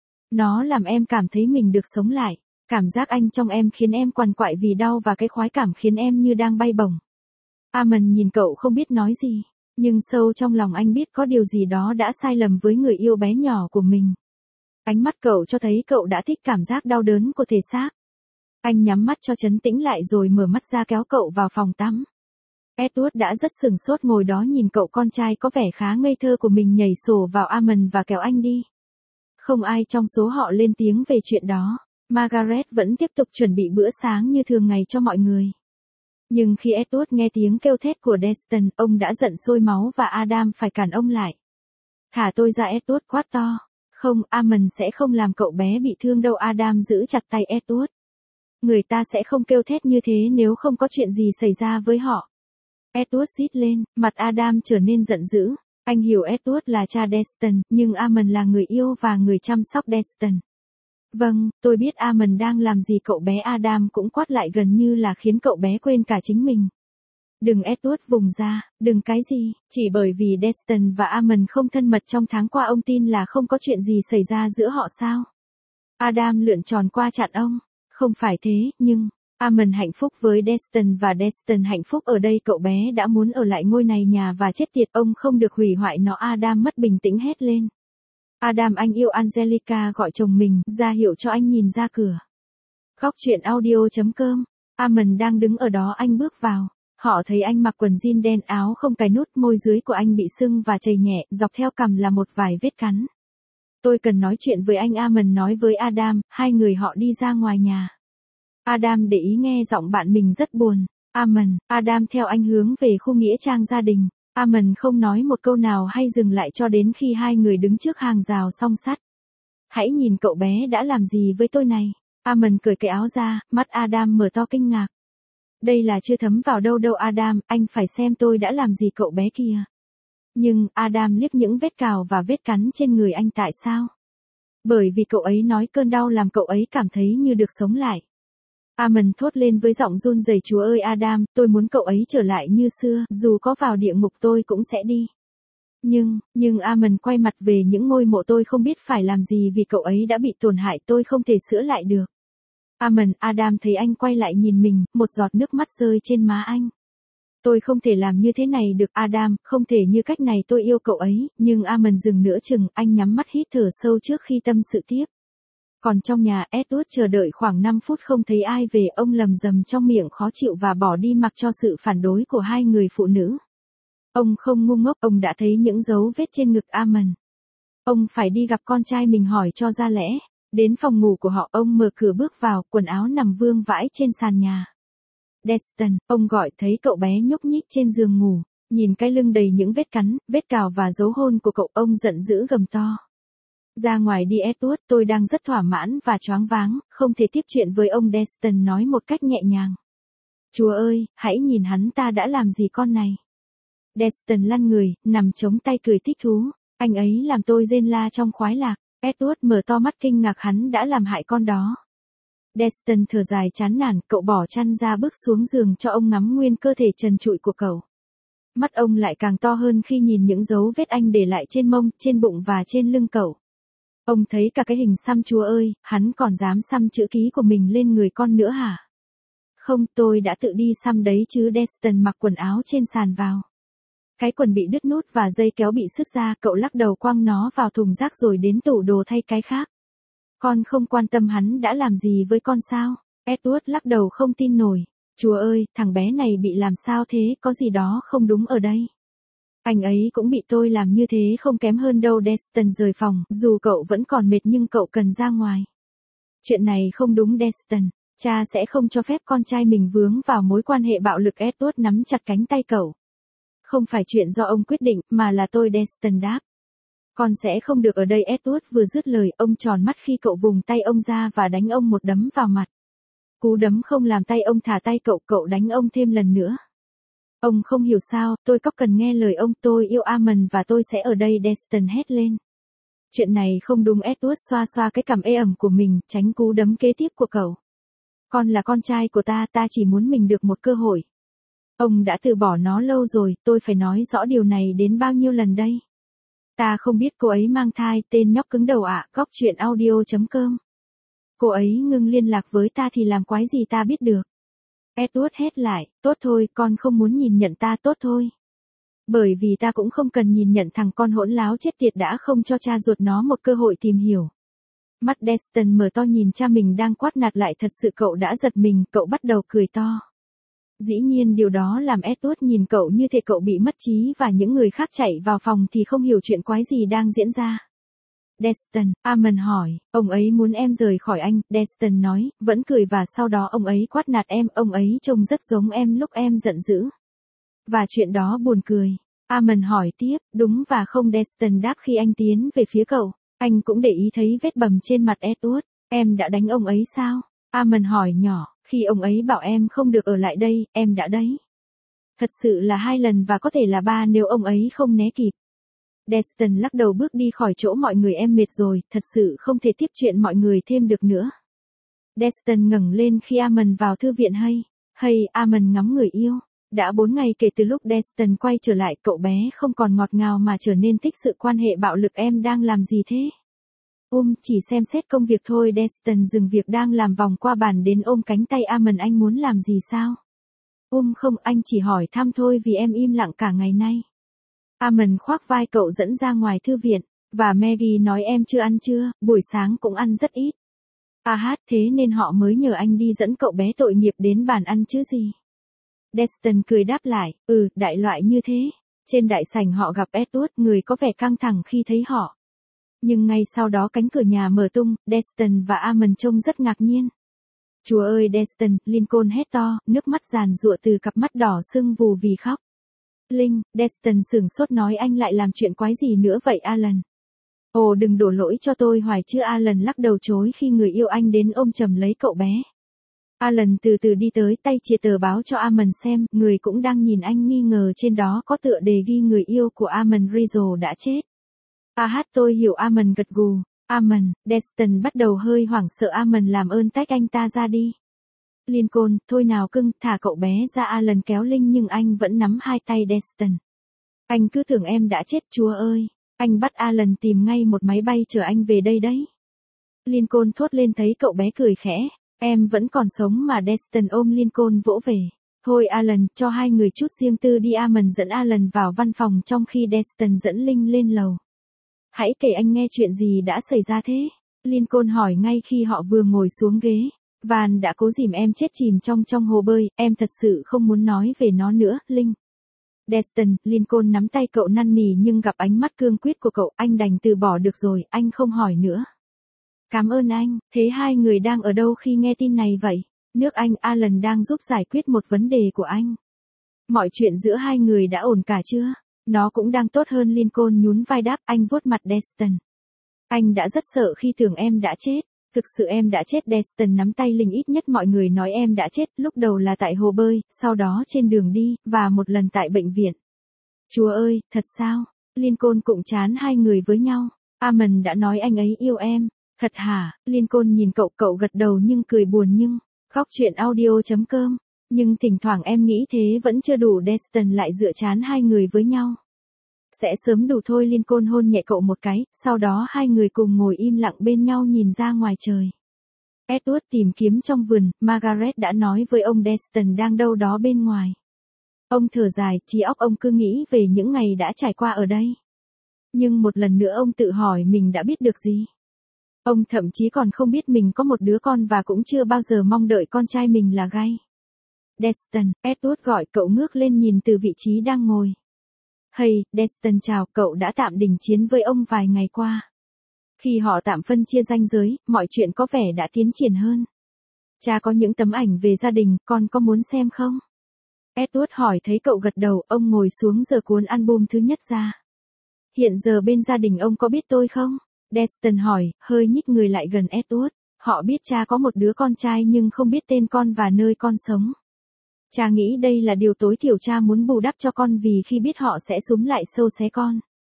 Nó làm em cảm thấy mình được sống lại. Cảm giác anh trong em khiến em quằn quại vì đau và cái khoái cảm khiến em như đang bay bổng. Armand nhìn cậu không biết nói gì, nhưng sâu trong lòng anh biết có điều gì đó đã sai lầm với người yêu bé nhỏ của mình. Ánh mắt cậu cho thấy cậu đã thích cảm giác đau đớn của thể xác. Anh nhắm mắt cho trấn tĩnh lại rồi mở mắt ra kéo cậu vào phòng tắm. Edward đã rất sửng sốt ngồi đó nhìn cậu con trai có vẻ khá ngây thơ của mình nhảy sổ vào Armand và kéo anh đi. Không ai trong số họ lên tiếng về chuyện đó. Margaret vẫn tiếp tục chuẩn bị bữa sáng như thường ngày cho mọi người. Nhưng khi Edward nghe tiếng kêu thét của Destin, ông đã giận sôi máu và Adam phải cản ông lại. Thả tôi ra, Edward quát to. Không, Armand sẽ không làm cậu bé bị thương đâu. Adam giữ chặt tay Edward. Người ta sẽ không kêu thét như thế nếu không có chuyện gì xảy ra với họ. Edward rít lên, mặt Adam trở nên giận dữ. Anh hiểu Edward là cha Destin, nhưng Armand là người yêu và người chăm sóc Destin. Vâng, tôi biết Armand đang làm gì. Cậu bé Adam cũng quát lại gần như là khiến cậu bé quên cả chính mình. Đừng, Edward vùng ra, đừng cái gì, chỉ bởi vì Destin và Armand không thân mật trong tháng qua ông tin là không có chuyện gì xảy ra giữa họ sao? Adam lượn tròn qua chặn ông. Không phải thế, nhưng, Armand hạnh phúc với Destin và Destin hạnh phúc ở đây. Cậu bé đã muốn ở lại ngôi này nhà và chết tiệt, ông không được hủy hoại nó. Adam mất bình tĩnh hét lên. Adam, anh yêu Angelica, gọi chồng mình, ra hiệu cho anh nhìn ra cửa. Góc truyện audio chấm com. Armand đang đứng ở đó, anh bước vào. Họ thấy anh mặc quần jean đen, áo không cài nút, môi dưới của anh bị sưng và chảy nhẹ, dọc theo cằm là một vài vết cắn. Tôi cần nói chuyện với anh, Armand nói với Adam. Hai người họ đi ra ngoài nhà. Adam để ý nghe giọng bạn mình rất buồn. Armand, Adam theo anh hướng về khu nghĩa trang gia đình. Armand không nói một câu nào hay dừng lại cho đến khi hai người đứng trước hàng rào song sắt. Hãy nhìn cậu bé đã làm gì với tôi này. Armand cởi cái áo ra, mắt Adam mở to kinh ngạc. Đây là chưa thấm vào đâu đâu Adam, anh phải xem tôi đã làm gì cậu bé kia. Nhưng, Adam liếc những vết cào và vết cắn trên người anh. Tại sao? Bởi vì cậu ấy nói cơn đau làm cậu ấy cảm thấy như được sống lại. Armand thốt lên với giọng run rẩy. Chúa ơi Adam, tôi muốn cậu ấy trở lại như xưa, dù có vào địa ngục tôi cũng sẽ đi. Nhưng, nhưng Armand quay mặt về những ngôi mộ. Tôi không biết phải làm gì vì cậu ấy đã bị tổn hại, tôi không thể sửa lại được. Armand, Adam thấy anh quay lại nhìn mình, một giọt nước mắt rơi trên má anh. Tôi không thể làm như thế này được Adam, không thể như cách này, tôi yêu cậu ấy. Nhưng Armand dừng nửa chừng, anh nhắm mắt hít thở sâu trước khi tâm sự tiếp. Còn trong nhà, Edward chờ đợi khoảng năm phút không thấy ai về, ông lầm rầm trong miệng khó chịu và bỏ đi mặc cho sự phản đối của hai người phụ nữ. Ông không ngu ngốc, ông đã thấy những dấu vết trên ngực Armand. Ông phải đi gặp con trai mình hỏi cho ra lẽ. Đến phòng ngủ của họ, ông mở cửa bước vào, quần áo nằm vương vãi trên sàn nhà. Destin, ông gọi, thấy cậu bé nhúc nhích trên giường ngủ. Nhìn cái lưng đầy những vết cắn, vết cào và dấu hôn của cậu, ông giận dữ gầm to. Ra ngoài đi Edward, tôi đang rất thỏa mãn và choáng váng, không thể tiếp chuyện với ông. Destin nói một cách nhẹ nhàng. Chúa ơi, hãy nhìn hắn ta đã làm gì con này. Destin lăn người, nằm chống tay cười thích thú. Anh ấy làm tôi rên la trong khoái lạc. Edward mở to mắt kinh ngạc, hắn đã làm hại con đó. Destin thở dài chán nản, cậu bỏ chăn ra bước xuống giường cho ông ngắm nguyên cơ thể trần trụi của cậu. Mắt ông lại càng to hơn khi nhìn những dấu vết anh để lại trên mông, trên bụng và trên lưng cậu. Ông thấy cả cái hình xăm. Chúa ơi, hắn còn dám xăm chữ ký của mình lên người con nữa hả? Không, tôi đã tự đi xăm đấy chứ. Destin mặc quần áo trên sàn vào. Cái quần bị đứt nút và dây kéo bị xước ra, cậu lắc đầu quăng nó vào thùng rác rồi đến tủ đồ thay cái khác. Con không quan tâm hắn đã làm gì với con sao? Edward lắc đầu không tin nổi. Chúa ơi, thằng bé này bị làm sao thế, có gì đó không đúng ở đây. Anh ấy cũng bị tôi làm như thế không kém hơn đâu. Destin rời phòng, dù cậu vẫn còn mệt nhưng cậu cần ra ngoài. Chuyện này không đúng Destin, cha sẽ không cho phép con trai mình vướng vào mối quan hệ bạo lực. Edward nắm chặt cánh tay cậu. Không phải chuyện do ông quyết định, mà là tôi. Destin đáp. Con sẽ không được ở đây. Edward vừa dứt lời, ông tròn mắt khi cậu vùng tay ông ra và đánh ông một đấm vào mặt. Cú đấm không làm tay ông thả tay cậu, cậu đánh ông thêm lần nữa. Ông không hiểu sao, tôi có cần nghe lời ông, tôi yêu Armand và tôi sẽ ở đây. Destin hét lên. Chuyện này không đúng. Edward xoa xoa cái cằm ê ẩm của mình, tránh cú đấm kế tiếp của cậu. Con là con trai của ta, ta chỉ muốn mình được một cơ hội. Ông đã từ bỏ nó lâu rồi, tôi phải nói rõ điều này đến bao nhiêu lần đây. Ta không biết cô ấy mang thai. Tên nhóc cứng đầu ạ. À, góc truyện audio chấm com. Cô ấy ngưng liên lạc với ta thì làm quái gì ta biết được. Edward hét lại, tốt thôi, con không muốn nhìn nhận ta, tốt thôi. Bởi vì ta cũng không cần nhìn nhận thằng con hỗn láo chết tiệt đã không cho cha ruột nó một cơ hội tìm hiểu. Mắt Destin mở to nhìn cha mình đang quát nạt lại, thật sự cậu đã giật mình, cậu bắt đầu cười to. Dĩ nhiên điều đó làm Edward nhìn cậu như thể cậu bị mất trí và những người khác chạy vào phòng thì không hiểu chuyện quái gì đang diễn ra. Destin, Armand hỏi, ông ấy muốn em rời khỏi anh, Destin nói, vẫn cười và sau đó ông ấy quát nạt em, ông ấy trông rất giống em lúc em giận dữ. Và chuyện đó buồn cười. Armand hỏi tiếp, đúng và không, Destin đáp khi anh tiến về phía cậu. Anh cũng để ý thấy vết bầm trên mặt Edward. Em đã đánh ông ấy sao? Armand hỏi nhỏ, khi ông ấy bảo em không được ở lại đây, em đã đấy. Thật sự là hai lần và có thể là ba nếu ông ấy không né kịp. Destin lắc đầu bước đi khỏi chỗ mọi người, em mệt rồi, thật sự không thể tiếp chuyện mọi người thêm được nữa. Destin ngẩng lên khi Armand vào thư viện. Hay, hay, Armand ngắm người yêu. Đã bốn ngày kể từ lúc Destin quay trở lại, cậu bé không còn ngọt ngào mà trở nên thích sự quan hệ bạo lực. Em đang làm gì thế? Um, chỉ xem xét công việc thôi. Destin dừng việc đang làm vòng qua bàn đến ôm cánh tay Armand. Anh muốn làm gì sao? Um, không, anh chỉ hỏi thăm thôi vì em im lặng cả ngày nay. Armand khoác vai cậu dẫn ra ngoài thư viện, và Maggie nói em chưa ăn chưa, buổi sáng cũng ăn rất ít. À hát, thế nên họ mới nhờ anh đi dẫn cậu bé tội nghiệp đến bàn ăn chứ gì. Destin cười đáp lại, ừ, đại loại như thế. Trên đại sảnh họ gặp Edward, người có vẻ căng thẳng khi thấy họ. Nhưng ngay sau đó cánh cửa nhà mở tung, Destin và Armand trông rất ngạc nhiên. Chúa ơi Destin, Lincoln hét to, nước mắt giàn giụa từ cặp mắt đỏ sưng vù vì khóc. Linh, Destin sửng sốt nói anh lại làm chuyện quái gì nữa vậy Alan? Ồ đừng đổ lỗi cho tôi hoài chứ. Alan lắc đầu chối khi người yêu anh đến ôm chầm lấy cậu bé. Alan từ từ đi tới, tay chìa tờ báo cho Armand xem, người cũng đang nhìn anh nghi ngờ, trên đó có tựa đề ghi người yêu của Armand Rizzo đã chết. À hát tôi hiểu. Armand gật gù. Armand, Destin bắt đầu hơi hoảng sợ. Armand làm ơn tách anh ta ra đi. Lincoln, thôi nào cưng, thả cậu bé ra. Alan kéo Linh nhưng anh vẫn nắm hai tay Destin. Anh cứ tưởng em đã chết. Chúa ơi, anh bắt Alan tìm ngay một máy bay chở anh về đây đấy. Lincoln thốt lên thấy cậu bé cười khẽ. Em vẫn còn sống mà. Destin ôm Lincoln vỗ về. Thôi Alan, cho hai người chút riêng tư đi. Armand dẫn Alan vào văn phòng trong khi Destin dẫn Linh lên lầu. Hãy kể anh nghe chuyện gì đã xảy ra thế? Lincoln hỏi ngay khi họ vừa ngồi xuống ghế. Van đã cố dìm em chết chìm trong trong hồ bơi, em thật sự không muốn nói về nó nữa, Linh. Destin, Lincoln nắm tay cậu năn nỉ nhưng gặp ánh mắt cương quyết của cậu, anh đành từ bỏ. Được rồi, anh không hỏi nữa. Cảm ơn anh. Thế hai người đang ở đâu khi nghe tin này vậy? Nước Anh. Alan đang giúp giải quyết một vấn đề của anh. Mọi chuyện giữa hai người đã ổn cả chưa? Nó cũng đang tốt hơn. Lincoln nhún vai đáp. Anh vuốt mặt Destin. Anh đã rất sợ khi tưởng em đã chết. Thực sự em đã chết. Destin nắm tay Linh. Ít nhất mọi người nói em đã chết, lúc đầu là tại hồ bơi, sau đó trên đường đi, và một lần tại bệnh viện. Chúa ơi, thật sao? Lincoln cụng chán hai người với nhau. Armand đã nói anh ấy yêu em. Thật hả? Lincoln nhìn cậu, cậu gật đầu nhưng cười buồn. Nhưng, khóc chuyện audio chấm com. Nhưng thỉnh thoảng em nghĩ thế vẫn chưa đủ. Destin lại dựa chán hai người với nhau. Sẽ sớm đủ thôi. Lincoln hôn nhẹ cậu một cái, sau đó hai người cùng ngồi im lặng bên nhau nhìn ra ngoài trời. Edward tìm kiếm trong vườn, Margaret đã nói với ông Destin đang đâu đó bên ngoài. Ông thở dài, trí óc ông cứ nghĩ về những ngày đã trải qua ở đây. Nhưng một lần nữa ông tự hỏi mình đã biết được gì. Ông thậm chí còn không biết mình có một đứa con và cũng chưa bao giờ mong đợi con trai mình là gay. Destin, Edward gọi cậu ngước lên nhìn từ vị trí đang ngồi. Hey, Destin chào, cậu đã tạm đình chiến với ông vài ngày qua. Khi họ tạm phân chia ranh giới, mọi chuyện có vẻ đã tiến triển hơn. Cha có những tấm ảnh về gia đình, con có muốn xem không? Edward hỏi thấy cậu gật đầu, ông ngồi xuống giở cuốn album thứ nhất ra. Hiện giờ bên gia đình ông có biết tôi không? Destin hỏi, hơi nhích người lại gần Edward. Họ biết cha có một đứa con trai nhưng không biết tên con và nơi con sống. Cha nghĩ đây là điều tối thiểu cha muốn bù đắp cho con vì khi biết họ sẽ súm lại sâu xé con.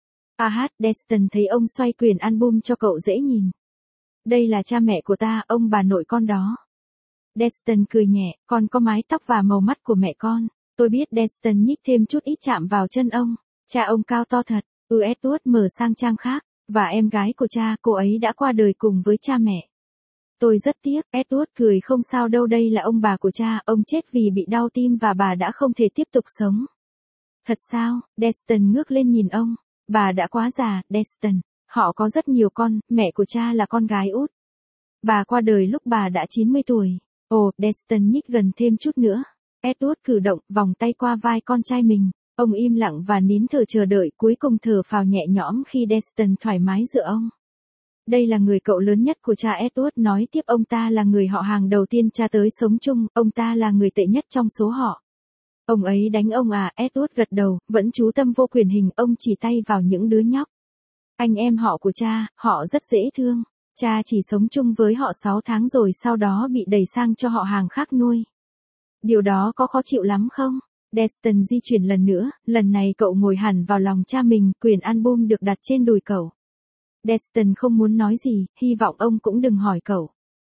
À hát, Destin thấy ông xoay quyển album cho cậu dễ nhìn. Đây là cha mẹ của ta, ông bà nội con đó. Destin cười nhẹ, con có mái tóc và màu mắt của mẹ con. Tôi biết. Destin nhích thêm chút ít chạm vào chân ông. Cha ông cao to thật. Ừ. Edward mở sang trang khác. Và em gái của cha, cô ấy đã qua đời cùng với cha mẹ. Tôi rất tiếc. Edward cười, không sao đâu, đây là ông bà của cha, ông chết vì bị đau tim và bà đã không thể tiếp tục sống. Thật sao? Destin ngước lên nhìn ông. Bà đã quá già. Destin, họ có rất nhiều con, mẹ của cha là con gái út. Bà qua đời lúc bà đã chín mươi tuổi. Ồ, Destin nhích gần thêm chút nữa. Edward cử động, vòng tay qua vai con trai mình. Ông im lặng và nín thở chờ đợi, cuối cùng thở phào nhẹ nhõm khi Destin thoải mái dựa ông. Đây là người cậu lớn nhất của cha, Edward nói tiếp, ông ta là người họ hàng đầu tiên cha tới sống chung, ông ta là người tệ nhất trong số họ. Ông ấy đánh ông à? Edward gật đầu, vẫn chú tâm vô quyền hình, ông chỉ tay vào những đứa nhóc. Anh em họ của cha, họ rất dễ thương. Cha chỉ sống chung với họ sáu tháng rồi sau đó bị đẩy sang cho họ hàng khác nuôi. Điều đó có khó chịu lắm không? Destin di chuyển lần nữa, lần này cậu ngồi hẳn vào lòng cha mình, quyển album được đặt trên đùi cậu. Destin không muốn nói gì, hy vọng ông cũng đừng hỏi cậu.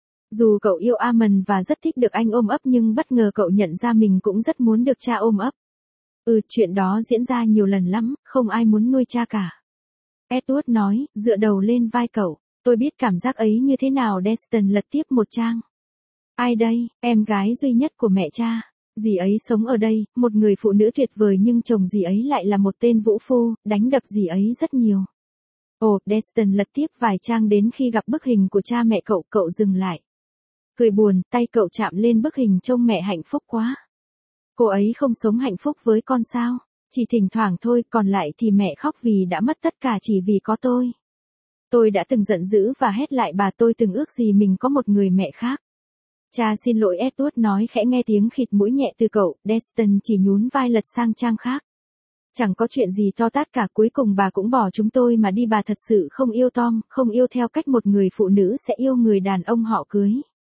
Dù cậu yêu Amon và rất thích được anh ôm ấp nhưng bất ngờ cậu nhận ra mình cũng rất muốn được cha ôm ấp. Ừ, chuyện đó diễn ra nhiều lần lắm, không ai muốn nuôi cha cả. Edward nói, dựa đầu lên vai cậu. Tôi biết cảm giác ấy như thế nào. Destin lật tiếp một trang. Ai đây? Em gái duy nhất của mẹ cha. Dì ấy sống ở đây, một người phụ nữ tuyệt vời nhưng chồng dì ấy lại là một tên vũ phu, đánh đập dì ấy rất nhiều. Ồ, Destin lật tiếp vài trang đến khi gặp bức hình của cha mẹ cậu, cậu dừng lại. Cười buồn, tay cậu chạm lên bức hình trông mẹ hạnh phúc quá. Cô ấy không sống hạnh phúc với con sao? Chỉ thỉnh thoảng thôi, còn lại thì mẹ khóc vì đã mất tất cả chỉ vì có tôi. Tôi đã từng giận dữ và hét lại bà, tôi từng ước gì mình có một người mẹ khác. Cha xin lỗi, Edward nói khẽ, nghe tiếng khịt mũi nhẹ từ cậu. Destin chỉ nhún vai lật sang trang khác. Chẳng có chuyện gì to tát cả, cuối cùng bà cũng bỏ chúng tôi mà đi, bà thật sự không yêu Tom, không yêu theo cách một người phụ nữ sẽ yêu người đàn ông họ cưới.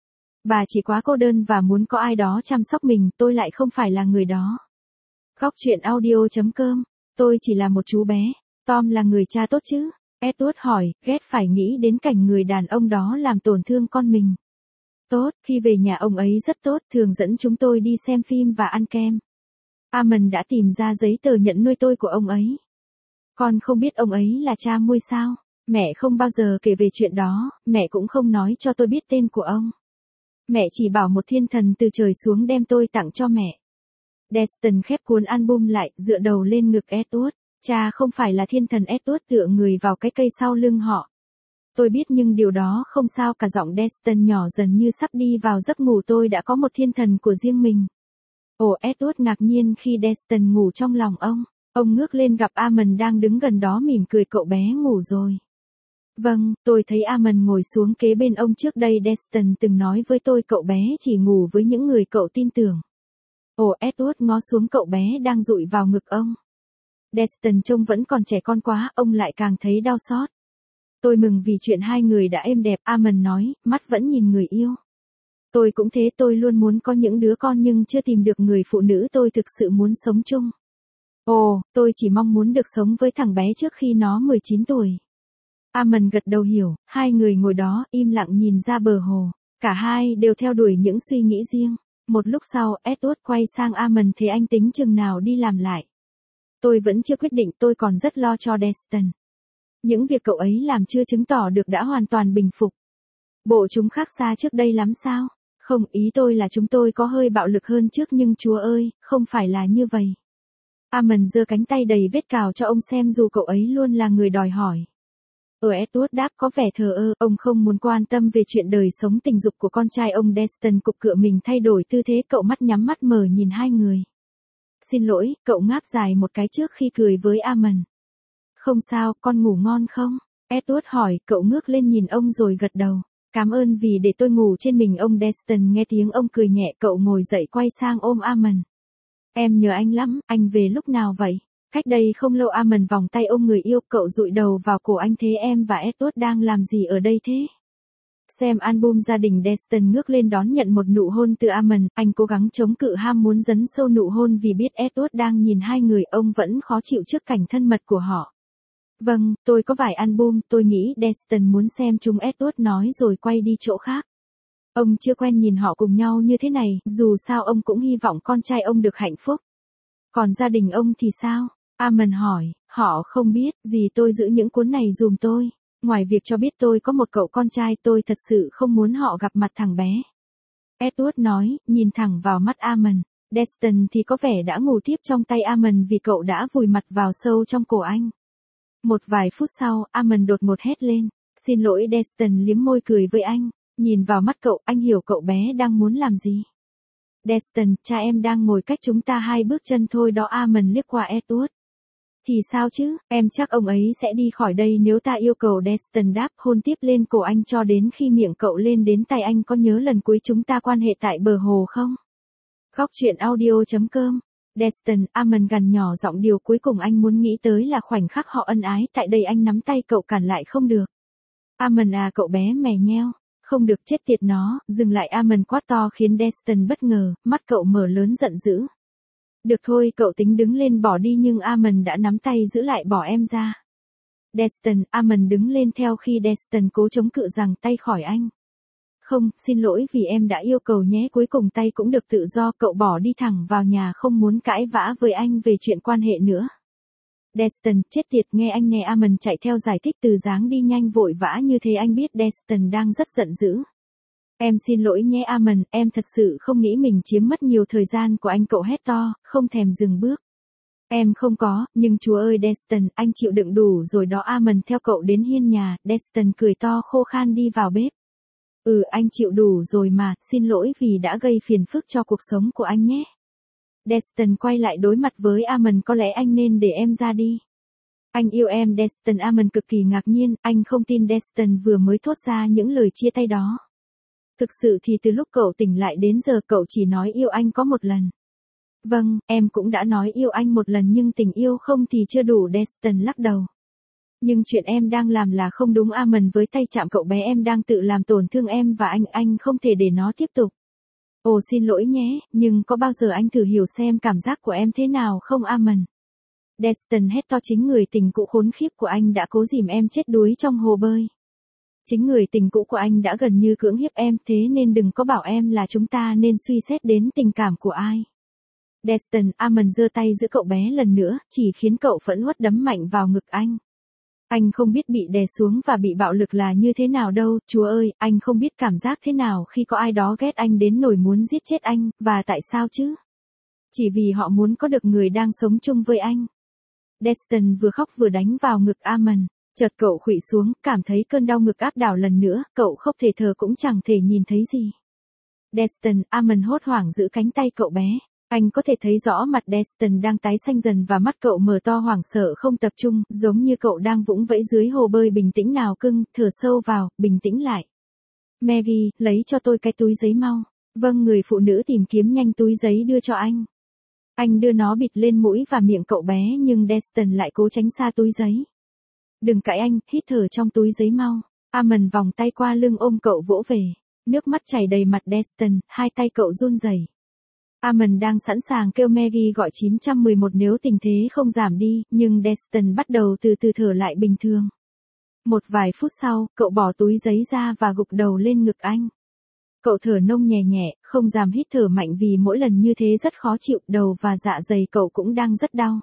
Bà chỉ quá cô đơn và muốn có ai đó chăm sóc mình, tôi lại không phải là người đó. Khóc chuyện audio chấm com, tôi chỉ là một chú bé. Tom là người cha tốt chứ? Edward hỏi, ghét phải nghĩ đến cảnh người đàn ông đó làm tổn thương con mình. Tốt, khi về nhà ông ấy rất tốt, thường dẫn chúng tôi đi xem phim và ăn kem. Amon đã tìm ra giấy tờ nhận nuôi tôi của ông ấy. Con không biết ông ấy là cha nuôi sao? Mẹ không bao giờ kể về chuyện đó, mẹ cũng không nói cho tôi biết tên của ông. Mẹ chỉ bảo một thiên thần từ trời xuống đem tôi tặng cho mẹ. Destin khép cuốn album lại, dựa đầu lên ngực Edward. Cha không phải là thiên thần. Edward tựa người vào cái cây sau lưng họ. Tôi biết nhưng điều đó không sao cả, giọng Destin nhỏ dần như sắp đi vào giấc ngủ, tôi đã có một thiên thần của riêng mình. Ồ, Edward ngạc nhiên khi Destin ngủ trong lòng ông. Ông ngước lên gặp Amon đang đứng gần đó mỉm cười, cậu bé ngủ rồi. Vâng, tôi thấy Amon ngồi xuống kế bên ông trước đây. Destin từng nói với tôi cậu bé chỉ ngủ với những người cậu tin tưởng. Ồ, Edward ngó xuống cậu bé đang dụi vào ngực ông. Destin trông vẫn còn trẻ con quá, ông lại càng thấy đau xót. Tôi mừng vì chuyện hai người đã êm đẹp, Amon nói, mắt vẫn nhìn người yêu. Tôi cũng thế, tôi luôn muốn có những đứa con nhưng chưa tìm được người phụ nữ tôi thực sự muốn sống chung. Ồ, tôi chỉ mong muốn được sống với thằng bé trước khi nó mười chín tuổi. Amon gật đầu hiểu, hai người ngồi đó, im lặng nhìn ra bờ hồ. Cả hai đều theo đuổi những suy nghĩ riêng. Một lúc sau, Edward quay sang Amon, thế anh tính chừng nào đi làm lại? Tôi vẫn chưa quyết định, tôi còn rất lo cho Destin. Những việc cậu ấy làm chưa chứng tỏ được đã hoàn toàn bình phục. Bộ chúng khác xa trước đây lắm sao? Không, ý tôi là chúng tôi có hơi bạo lực hơn trước nhưng chúa ơi, không phải là như vậy. Amon giơ cánh tay đầy vết cào cho ông xem dù cậu ấy luôn là người đòi hỏi. Ở Edward đáp có vẻ thờ ơ, ông không muốn quan tâm về chuyện đời sống tình dục của con trai ông. Destin cục cựa mình thay đổi tư thế, cậu mắt nhắm mắt mở nhìn hai người. Xin lỗi, cậu ngáp dài một cái trước khi cười với Amon. Không sao, con ngủ ngon không? Edward hỏi, cậu ngước lên nhìn ông rồi gật đầu. Cảm ơn vì để tôi ngủ trên mình ông. Destin nghe tiếng ông cười nhẹ, cậu ngồi dậy quay sang ôm Amon. Em nhớ anh lắm, anh về lúc nào vậy? Cách đây không lâu. Amon vòng tay ôm người yêu, cậu dụi đầu vào cổ anh, thế em và Edward đang làm gì ở đây thế? Xem album gia đình. Destin ngước lên đón nhận một nụ hôn từ Amon, anh cố gắng chống cự ham muốn dấn sâu nụ hôn vì biết Edward đang nhìn hai người, ông vẫn khó chịu trước cảnh thân mật của họ. Vâng, tôi có vài album, tôi nghĩ Destin muốn xem chúng, Edward nói rồi quay đi chỗ khác. Ông chưa quen nhìn họ cùng nhau như thế này, dù sao ông cũng hy vọng con trai ông được hạnh phúc. Còn gia đình ông thì sao? Amon hỏi, họ không biết gì, tôi giữ những cuốn này dùm tôi. Ngoài việc cho biết tôi có một cậu con trai, tôi thật sự không muốn họ gặp mặt thằng bé. Edward nói, nhìn thẳng vào mắt Amon. Destin thì có vẻ đã ngủ tiếp trong tay Amon vì cậu đã vùi mặt vào sâu trong cổ anh. Một vài phút sau, Amon đột ngột hét lên. Xin lỗi. Destin liếm môi cười với anh. Nhìn vào mắt cậu, anh hiểu cậu bé đang muốn làm gì. Destin, cha em đang ngồi cách chúng ta hai bước chân thôi đó. Amon liếc qua Edward. Thì sao chứ, em chắc ông ấy sẽ đi khỏi đây nếu ta yêu cầu. Destin đáp, hôn tiếp lên cổ anh cho đến khi miệng cậu lên đến tay anh. Có nhớ lần cuối chúng ta quan hệ tại bờ hồ không? Góc truyện audio chấm com. Destin, Amon gằn nhỏ giọng, điều cuối cùng anh muốn nghĩ tới là khoảnh khắc họ ân ái. Tại đây anh nắm tay cậu cản lại không được. Amon à, cậu bé mè nheo. Không được, chết tiệt nó, dừng lại. Amon quát to khiến Destin bất ngờ, mắt cậu mở lớn giận dữ. Được thôi, cậu tính đứng lên bỏ đi nhưng Amon đã nắm tay giữ lại, bỏ em ra. Destin, Amon đứng lên theo khi Destin cố chống cự rằng tay khỏi anh. Không, xin lỗi vì em đã yêu cầu nhé, cuối cùng tay cũng được tự do. Cậu bỏ đi thẳng vào nhà, không muốn cãi vã với anh về chuyện quan hệ nữa. Destin, chết tiệt, nghe anh nè. Amon chạy theo giải thích, từ dáng đi nhanh vội vã như thế anh biết Destin đang rất giận dữ. Em xin lỗi nhé Amon, em thật sự không nghĩ mình chiếm mất nhiều thời gian của anh. Cậu hét to, không thèm dừng bước. Em không có, nhưng chúa ơi Destin, anh chịu đựng đủ rồi đó. Amon theo cậu đến hiên nhà, Destin cười to khô khan đi vào bếp. Ừ, anh chịu đủ rồi mà, xin lỗi vì đã gây phiền phức cho cuộc sống của anh nhé. Destin quay lại đối mặt với Amon, có lẽ anh nên để em ra đi. Anh yêu em Destin. Amon cực kỳ ngạc nhiên, anh không tin Destin vừa mới thốt ra những lời chia tay đó. Thực sự thì từ lúc cậu tỉnh lại đến giờ cậu chỉ nói yêu anh có một lần. Vâng, em cũng đã nói yêu anh một lần nhưng tình yêu không thì chưa đủ. Destin lắc đầu. Nhưng chuyện em đang làm là không đúng. Amon với tay chạm cậu bé, em đang tự làm tổn thương em và anh, anh không thể để nó tiếp tục. Ồ xin lỗi nhé, nhưng có bao giờ anh thử hiểu xem cảm giác của em thế nào không Amon? Destin hét to, chính người tình cũ khốn khiếp của anh đã cố dìm em chết đuối trong hồ bơi. Chính người tình cũ của anh đã gần như cưỡng hiếp em, thế nên đừng có bảo em là chúng ta nên suy xét đến tình cảm của ai. Destin, Amon giơ tay giữ cậu bé lần nữa, chỉ khiến cậu phẫn uất đấm mạnh vào ngực anh. Anh không biết bị đè xuống và bị bạo lực là như thế nào đâu, chúa ơi, anh không biết cảm giác thế nào khi có ai đó ghét anh đến nỗi muốn giết chết anh, và tại sao chứ? Chỉ vì họ muốn có được người đang sống chung với anh. Destin vừa khóc vừa đánh vào ngực Amon. Chợt cậu khuỵu xuống, cảm thấy cơn đau ngực áp đảo lần nữa, cậu không thể thở cũng chẳng thể nhìn thấy gì. Destin, Amon hốt hoảng giữ cánh tay cậu bé. Anh có thể thấy rõ mặt Destin đang tái xanh dần và mắt cậu mở to hoảng sợ không tập trung, giống như cậu đang vũng vẫy dưới hồ bơi. Bình tĩnh nào cưng, thở sâu vào, bình tĩnh lại. Maggie, lấy cho tôi cái túi giấy mau. Vâng, người phụ nữ tìm kiếm nhanh túi giấy đưa cho anh. Anh đưa nó bịt lên mũi và miệng cậu bé nhưng Destin lại cố tránh xa túi giấy. Đừng cãi anh, hít thở trong túi giấy mau. Amon vòng tay qua lưng ôm cậu vỗ về. Nước mắt chảy đầy mặt Destin, hai tay cậu run rẩy. Amon đang sẵn sàng kêu Maggie gọi chín một một nếu tình thế không giảm đi, nhưng Destin bắt đầu từ từ thở lại bình thường. Một vài phút sau, cậu bỏ túi giấy ra và gục đầu lên ngực anh. Cậu thở nông nhẹ nhẹ, không dám hít thở mạnh vì mỗi lần như thế rất khó chịu, đầu và dạ dày cậu cũng đang rất đau.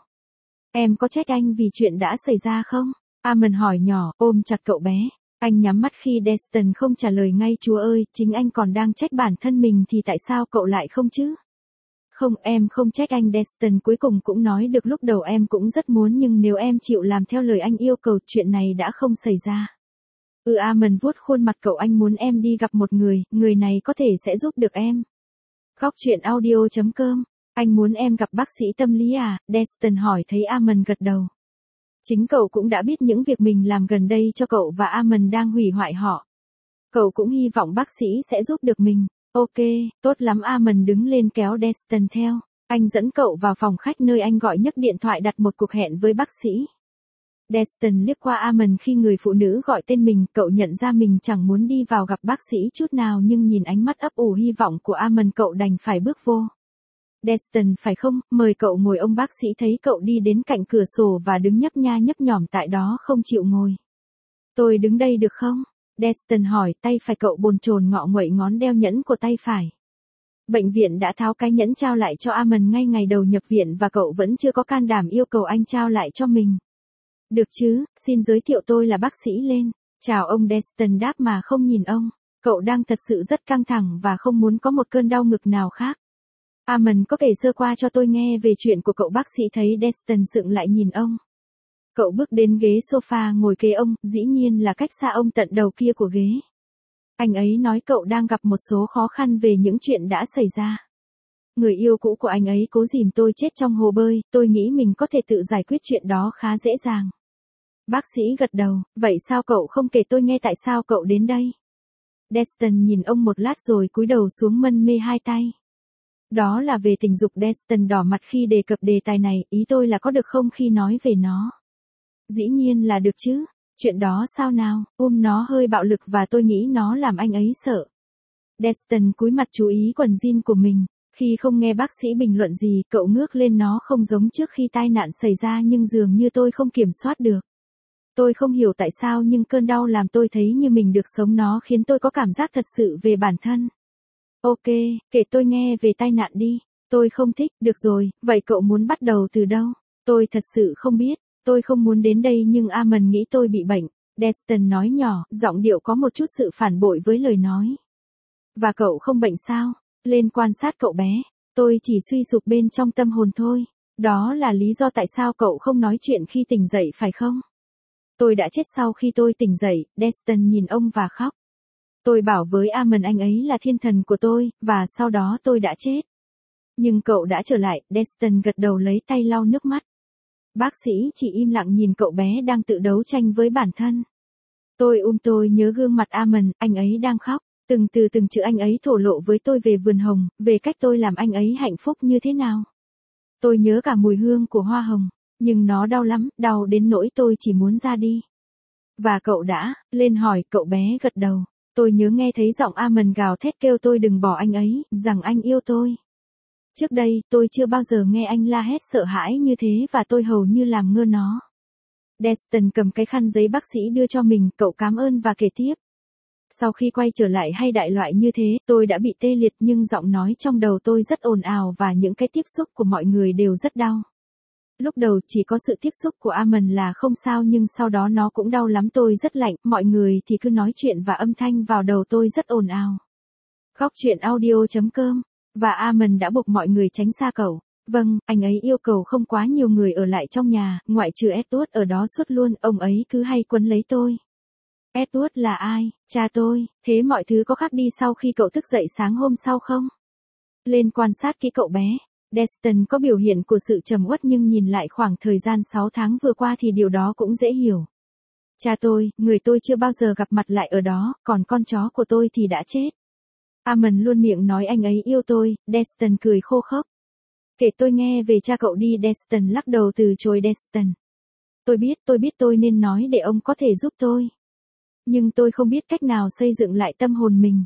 Em có trách anh vì chuyện đã xảy ra không? Amon hỏi nhỏ, ôm chặt cậu bé. Anh nhắm mắt khi Destin không trả lời ngay. Chúa ơi, chính anh còn đang trách bản thân mình thì tại sao cậu lại không chứ? Không, em không trách anh. Destin cuối cùng cũng nói được, lúc đầu em cũng rất muốn nhưng nếu em chịu làm theo lời anh yêu cầu, chuyện này đã không xảy ra. Ừ, Amon vuốt khuôn mặt cậu, anh muốn em đi gặp một người, người này có thể sẽ giúp được em. Góc truyện audio chấm com. Anh muốn em gặp bác sĩ tâm lý à? Destin hỏi thấy Amon gật đầu. Chính cậu cũng đã biết những việc mình làm gần đây cho cậu và Amon đang hủy hoại họ. Cậu cũng hy vọng bác sĩ sẽ giúp được mình. Ok, tốt lắm. Amon đứng lên kéo Destin theo. Anh dẫn cậu vào phòng khách nơi anh gọi nhấc điện thoại đặt một cuộc hẹn với bác sĩ. Destin liếc qua Amon khi người phụ nữ gọi tên mình, cậu nhận ra mình chẳng muốn đi vào gặp bác sĩ chút nào nhưng nhìn ánh mắt ấp ủ hy vọng của Amon cậu đành phải bước vô. Destin phải không, mời cậu ngồi. Ông bác sĩ thấy cậu đi đến cạnh cửa sổ và đứng nhấp nha nhấp nhỏm tại đó không chịu ngồi. Tôi đứng đây được không? Destin hỏi, tay phải cậu bồn chồn ngọ nguậy ngón đeo nhẫn của tay phải. Bệnh viện đã tháo cái nhẫn trao lại cho Amon ngay ngày đầu nhập viện và cậu vẫn chưa có can đảm yêu cầu anh trao lại cho mình. Được chứ, xin giới thiệu tôi là bác sĩ lên. Chào ông. Destin đáp mà không nhìn ông. Cậu đang thật sự rất căng thẳng và không muốn có một cơn đau ngực nào khác. Amon có kể sơ qua cho tôi nghe về chuyện của cậu. Bác sĩ thấy Destin sững lại nhìn ông. Cậu bước đến ghế sofa ngồi kế ông, dĩ nhiên là cách xa ông tận đầu kia của ghế. Anh ấy nói cậu đang gặp một số khó khăn về những chuyện đã xảy ra. Người yêu cũ của anh ấy cố dìm tôi chết trong hồ bơi, tôi nghĩ mình có thể tự giải quyết chuyện đó khá dễ dàng. Bác sĩ gật đầu, vậy sao cậu không kể tôi nghe tại sao cậu đến đây? Destin nhìn ông một lát rồi cúi đầu xuống mân mê hai tay. Đó là về tình dục. Destin đỏ mặt khi đề cập đề tài này, ý tôi là có được không khi nói về nó. Dĩ nhiên là được chứ, chuyện đó sao nào, ôm nó hơi bạo lực và tôi nghĩ nó làm anh ấy sợ. Destin cúi mặt chú ý quần jean của mình. Khi không nghe bác sĩ bình luận gì, cậu ngước lên, nó không giống trước khi tai nạn xảy ra nhưng dường như tôi không kiểm soát được. Tôi không hiểu tại sao nhưng cơn đau làm tôi thấy như mình được sống, nó khiến tôi có cảm giác thật sự về bản thân. Ok, kể tôi nghe về tai nạn đi. Tôi không thích. Được rồi, vậy cậu muốn bắt đầu từ đâu? Tôi thật sự không biết. Tôi không muốn đến đây nhưng Amon nghĩ tôi bị bệnh. Destin nói nhỏ, giọng điệu có một chút sự phản bội với lời nói. Và cậu không bệnh sao? Lên quan sát cậu bé. Tôi chỉ suy sụp bên trong tâm hồn thôi. Đó là lý do tại sao cậu không nói chuyện khi tỉnh dậy phải không? Tôi đã chết sau khi tôi tỉnh dậy. Destin nhìn ông và khóc. Tôi bảo với Amon anh ấy là thiên thần của tôi, và sau đó tôi đã chết. Nhưng cậu đã trở lại. Destin gật đầu lấy tay lau nước mắt. Bác sĩ chỉ im lặng nhìn cậu bé đang tự đấu tranh với bản thân. Tôi um tôi nhớ gương mặt Amon, anh ấy đang khóc. Từng từ từng chữ anh ấy thổ lộ với tôi về vườn hồng, về cách tôi làm anh ấy hạnh phúc như thế nào. Tôi nhớ cả mùi hương của hoa hồng, nhưng nó đau lắm, đau đến nỗi tôi chỉ muốn ra đi. Và cậu đã, lên hỏi, cậu bé gật đầu. Tôi nhớ nghe thấy giọng Amon gào thét kêu tôi đừng bỏ anh ấy, rằng anh yêu tôi. Trước đây, tôi chưa bao giờ nghe anh la hét sợ hãi như thế và tôi hầu như làm ngơ nó. Destin cầm cái khăn giấy bác sĩ đưa cho mình, cậu cảm ơn và kể tiếp. Sau khi quay trở lại hay đại loại như thế, tôi đã bị tê liệt nhưng giọng nói trong đầu tôi rất ồn ào và những cái tiếp xúc của mọi người đều rất đau. Lúc đầu chỉ có sự tiếp xúc của Amon là không sao nhưng sau đó nó cũng đau lắm, tôi rất lạnh, mọi người thì cứ nói chuyện và âm thanh vào đầu tôi rất ồn ào. Góc chuyện audio chấm com. Và Amon đã buộc mọi người tránh xa cậu. Vâng, anh ấy yêu cầu không quá nhiều người ở lại trong nhà, ngoại trừ Edward ở đó suốt luôn, ông ấy cứ hay quấn lấy tôi. Edward là ai? Cha tôi. Thế mọi thứ có khác đi sau khi cậu thức dậy sáng hôm sau không? Lên quan sát kỹ cậu bé. Destin có biểu hiện của sự trầm uất nhưng nhìn lại khoảng thời gian sáu tháng vừa qua thì điều đó cũng dễ hiểu. Cha tôi, người tôi chưa bao giờ gặp mặt lại ở đó, còn con chó của tôi thì đã chết. Amon luôn miệng nói anh ấy yêu tôi. Destin cười khô khốc. Kể tôi nghe về cha cậu đi. Destin lắc đầu từ chối. Destin. Tôi biết, tôi biết tôi nên nói để ông có thể giúp tôi. Nhưng tôi không biết cách nào xây dựng lại tâm hồn mình.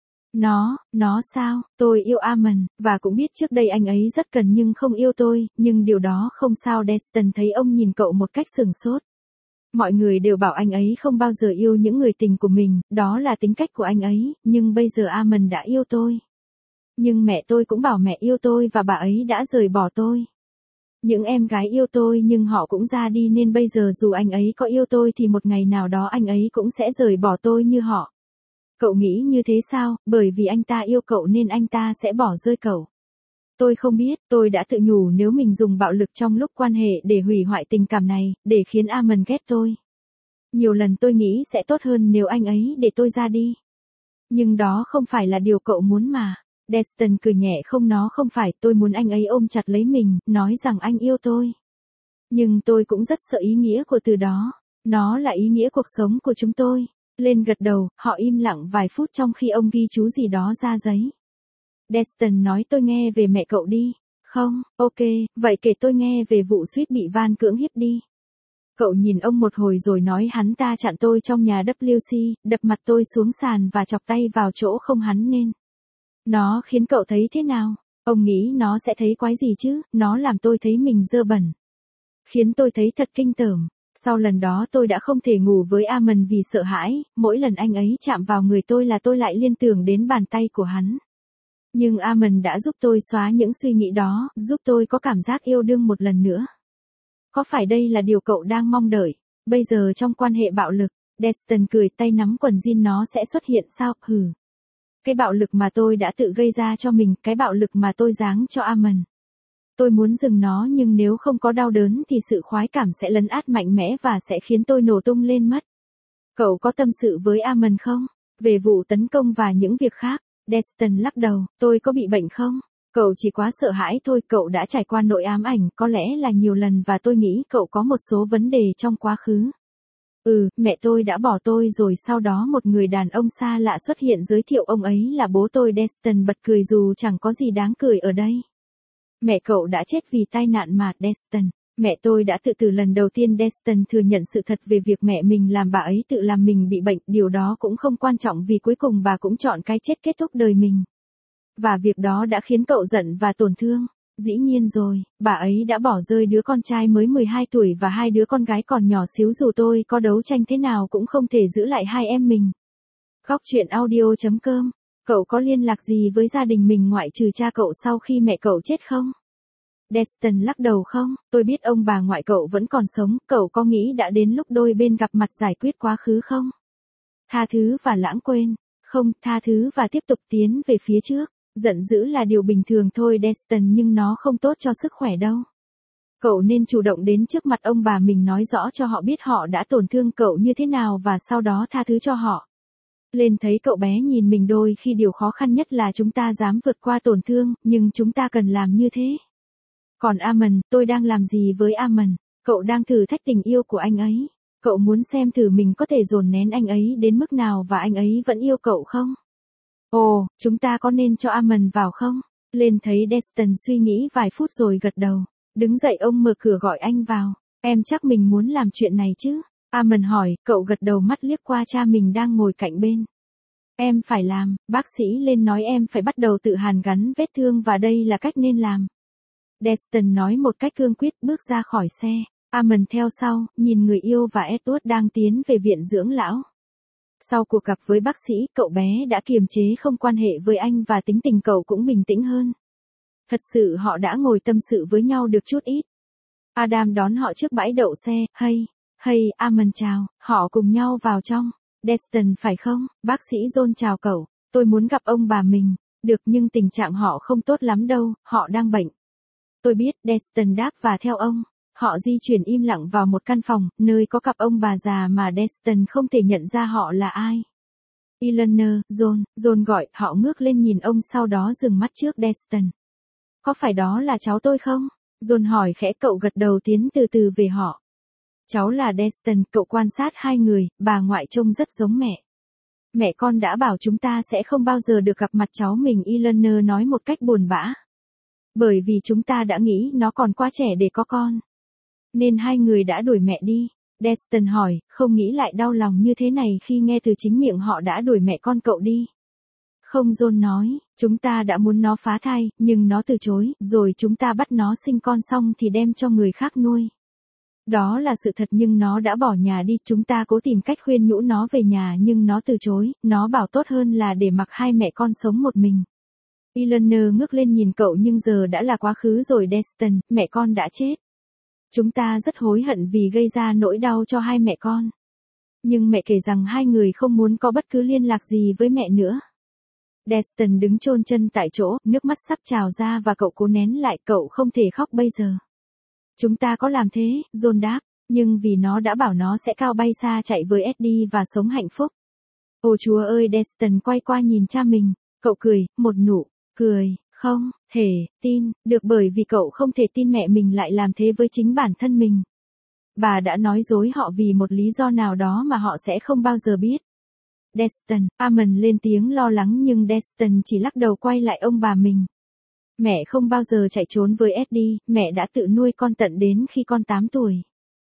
Nó, nó sao, tôi yêu Amon, và cũng biết trước đây anh ấy rất cần nhưng không yêu tôi, nhưng điều đó không sao. Destin thấy ông nhìn cậu một cách sừng sốt. Mọi người đều bảo anh ấy không bao giờ yêu những người tình của mình, đó là tính cách của anh ấy, nhưng bây giờ Amon đã yêu tôi. Nhưng mẹ tôi cũng bảo mẹ yêu tôi và bà ấy đã rời bỏ tôi. Những em gái yêu tôi nhưng họ cũng ra đi nên bây giờ dù anh ấy có yêu tôi thì một ngày nào đó anh ấy cũng sẽ rời bỏ tôi như họ. Cậu nghĩ như thế sao, bởi vì anh ta yêu cậu nên anh ta sẽ bỏ rơi cậu. Tôi không biết, tôi đã tự nhủ nếu mình dùng bạo lực trong lúc quan hệ để hủy hoại tình cảm này, để khiến Amon ghét tôi. Nhiều lần tôi nghĩ sẽ tốt hơn nếu anh ấy để tôi ra đi. Nhưng đó không phải là điều cậu muốn mà. Destin cười nhẹ không nó không phải, tôi muốn anh ấy ôm chặt lấy mình, nói rằng anh yêu tôi. Nhưng tôi cũng rất sợ ý nghĩa của từ đó. Nó là ý nghĩa cuộc sống của chúng tôi. Lên gật đầu, họ im lặng vài phút trong khi ông ghi chú gì đó ra giấy. Destin nói tôi nghe về mẹ cậu đi. Không, ok, vậy kể tôi nghe về vụ suýt bị Van cưỡng hiếp đi. Cậu nhìn ông một hồi rồi nói hắn ta chặn tôi trong nhà W C, đập mặt tôi xuống sàn và chọc tay vào chỗ không hắn nên. Nó khiến cậu thấy thế nào? Ông nghĩ nó sẽ thấy quái gì chứ, nó làm tôi thấy mình dơ bẩn. Khiến tôi thấy thật kinh tởm. Sau lần đó tôi đã không thể ngủ với Amon vì sợ hãi, mỗi lần anh ấy chạm vào người tôi là tôi lại liên tưởng đến bàn tay của hắn. Nhưng Amon đã giúp tôi xóa những suy nghĩ đó, giúp tôi có cảm giác yêu đương một lần nữa. Có phải đây là điều cậu đang mong đợi? Bây giờ trong quan hệ bạo lực, Destin cười tay nắm quần jean nó sẽ xuất hiện sao, hừ. Cái bạo lực mà tôi đã tự gây ra cho mình, cái bạo lực mà tôi giáng cho Amon. Tôi muốn dừng nó nhưng nếu không có đau đớn thì sự khoái cảm sẽ lấn át mạnh mẽ và sẽ khiến tôi nổ tung lên mất. Cậu có tâm sự với Amon không? Về vụ tấn công và những việc khác? Destin lắc đầu, tôi có bị bệnh không? Cậu chỉ quá sợ hãi thôi, cậu đã trải qua nỗi ám ảnh có lẽ là nhiều lần và tôi nghĩ cậu có một số vấn đề trong quá khứ. Ừ, mẹ tôi đã bỏ tôi rồi sau đó một người đàn ông xa lạ xuất hiện giới thiệu ông ấy là bố tôi. Destin bật cười dù chẳng có gì đáng cười ở đây. Mẹ cậu đã chết vì tai nạn mà, Destin. Mẹ tôi đã tự tử lần đầu tiên. Destin thừa nhận sự thật về việc mẹ mình làm bà ấy tự làm mình bị bệnh, điều đó cũng không quan trọng vì cuối cùng bà cũng chọn cái chết kết thúc đời mình. Và việc đó đã khiến cậu giận và tổn thương. Dĩ nhiên rồi, bà ấy đã bỏ rơi đứa con trai mới mười hai tuổi và hai đứa con gái còn nhỏ xíu, dù tôi có đấu tranh thế nào cũng không thể giữ lại hai em mình. Góc truyện audio chấm com. Cậu có liên lạc gì với gia đình mình ngoại trừ cha cậu sau khi mẹ cậu chết không? Destin lắc đầu không, tôi biết ông bà ngoại cậu vẫn còn sống, cậu có nghĩ đã đến lúc đôi bên gặp mặt giải quyết quá khứ không? Tha thứ và lãng quên. Không, tha thứ và tiếp tục tiến về phía trước. Giận dữ là điều bình thường thôi Destin, nhưng nó không tốt cho sức khỏe đâu. Cậu nên chủ động đến trước mặt ông bà mình, nói rõ cho họ biết họ đã tổn thương cậu như thế nào và sau đó tha thứ cho họ. Lên thấy cậu bé nhìn mình, đôi khi điều khó khăn nhất là chúng ta dám vượt qua tổn thương, nhưng chúng ta cần làm như thế. Còn Amon, tôi đang làm gì với Amon? Cậu đang thử thách tình yêu của anh ấy. Cậu muốn xem thử mình có thể dồn nén anh ấy đến mức nào và anh ấy vẫn yêu cậu không? Ồ, chúng ta có nên cho Amon vào không? Lên thấy Destin suy nghĩ vài phút rồi gật đầu. Đứng dậy ông mở cửa gọi anh vào. Em chắc mình muốn làm chuyện này chứ? Amon hỏi, cậu gật đầu, mắt liếc qua cha mình đang ngồi cạnh bên. Em phải làm, bác sĩ Lên nói em phải bắt đầu tự hàn gắn vết thương và đây là cách nên làm. Destin nói một cách cương quyết, bước ra khỏi xe. Amon theo sau, nhìn người yêu và Edward đang tiến về viện dưỡng lão. Sau cuộc gặp với bác sĩ, cậu bé đã kiềm chế không quan hệ với anh và tính tình cậu cũng bình tĩnh hơn. Thật sự họ đã ngồi tâm sự với nhau được chút ít. Adam đón họ trước bãi đậu xe. Hey, hey, Amon chào, họ cùng nhau vào trong. Destin phải không? Bác sĩ John chào cậu, tôi muốn gặp ông bà mình. Được, nhưng tình trạng họ không tốt lắm đâu, họ đang bệnh. Tôi biết, Destin đáp và theo ông. Họ di chuyển im lặng vào một căn phòng, nơi có cặp ông bà già mà Destin không thể nhận ra họ là ai. Eleanor, John, John gọi, họ ngước lên nhìn ông sau đó dừng mắt trước Destin. Có phải đó là cháu tôi không? John hỏi khẽ, cậu gật đầu tiến từ từ về họ. Cháu là Destin, cậu quan sát hai người, bà ngoại trông rất giống mẹ. Mẹ con đã bảo chúng ta sẽ không bao giờ được gặp mặt cháu mình, Eleanor nói một cách buồn bã. Bởi vì chúng ta đã nghĩ nó còn quá trẻ để có con. Nên hai người đã đuổi mẹ đi. Destin hỏi, không nghĩ lại đau lòng như thế này khi nghe từ chính miệng họ đã đuổi mẹ con cậu đi. Không, John nói, chúng ta đã muốn nó phá thai, nhưng nó từ chối, rồi chúng ta bắt nó sinh con xong thì đem cho người khác nuôi. Đó là sự thật, nhưng nó đã bỏ nhà đi, chúng ta cố tìm cách khuyên nhủ nó về nhà nhưng nó từ chối, nó bảo tốt hơn là để mặc hai mẹ con sống một mình. Eleanor ngước lên nhìn cậu, nhưng giờ đã là quá khứ rồi Destin, mẹ con đã chết. Chúng ta rất hối hận vì gây ra nỗi đau cho hai mẹ con. Nhưng mẹ kể rằng hai người không muốn có bất cứ liên lạc gì với mẹ nữa. Destin đứng chôn chân tại chỗ, nước mắt sắp trào ra và cậu cố nén lại, cậu không thể khóc bây giờ. Chúng ta có làm thế, John đáp, nhưng vì nó đã bảo nó sẽ cao bay xa chạy với Eddie và sống hạnh phúc. Ôi Chúa ơi, Destin quay qua nhìn cha mình, cậu cười, một nụ cười, không thể tin được bởi vì cậu không thể tin mẹ mình lại làm thế với chính bản thân mình. Bà đã nói dối họ vì một lý do nào đó mà họ sẽ không bao giờ biết. Destin, Amon lên tiếng lo lắng nhưng Destin chỉ lắc đầu quay lại ông bà mình. Mẹ không bao giờ chạy trốn với Eddie, mẹ đã tự nuôi con tận đến khi con tám tuổi.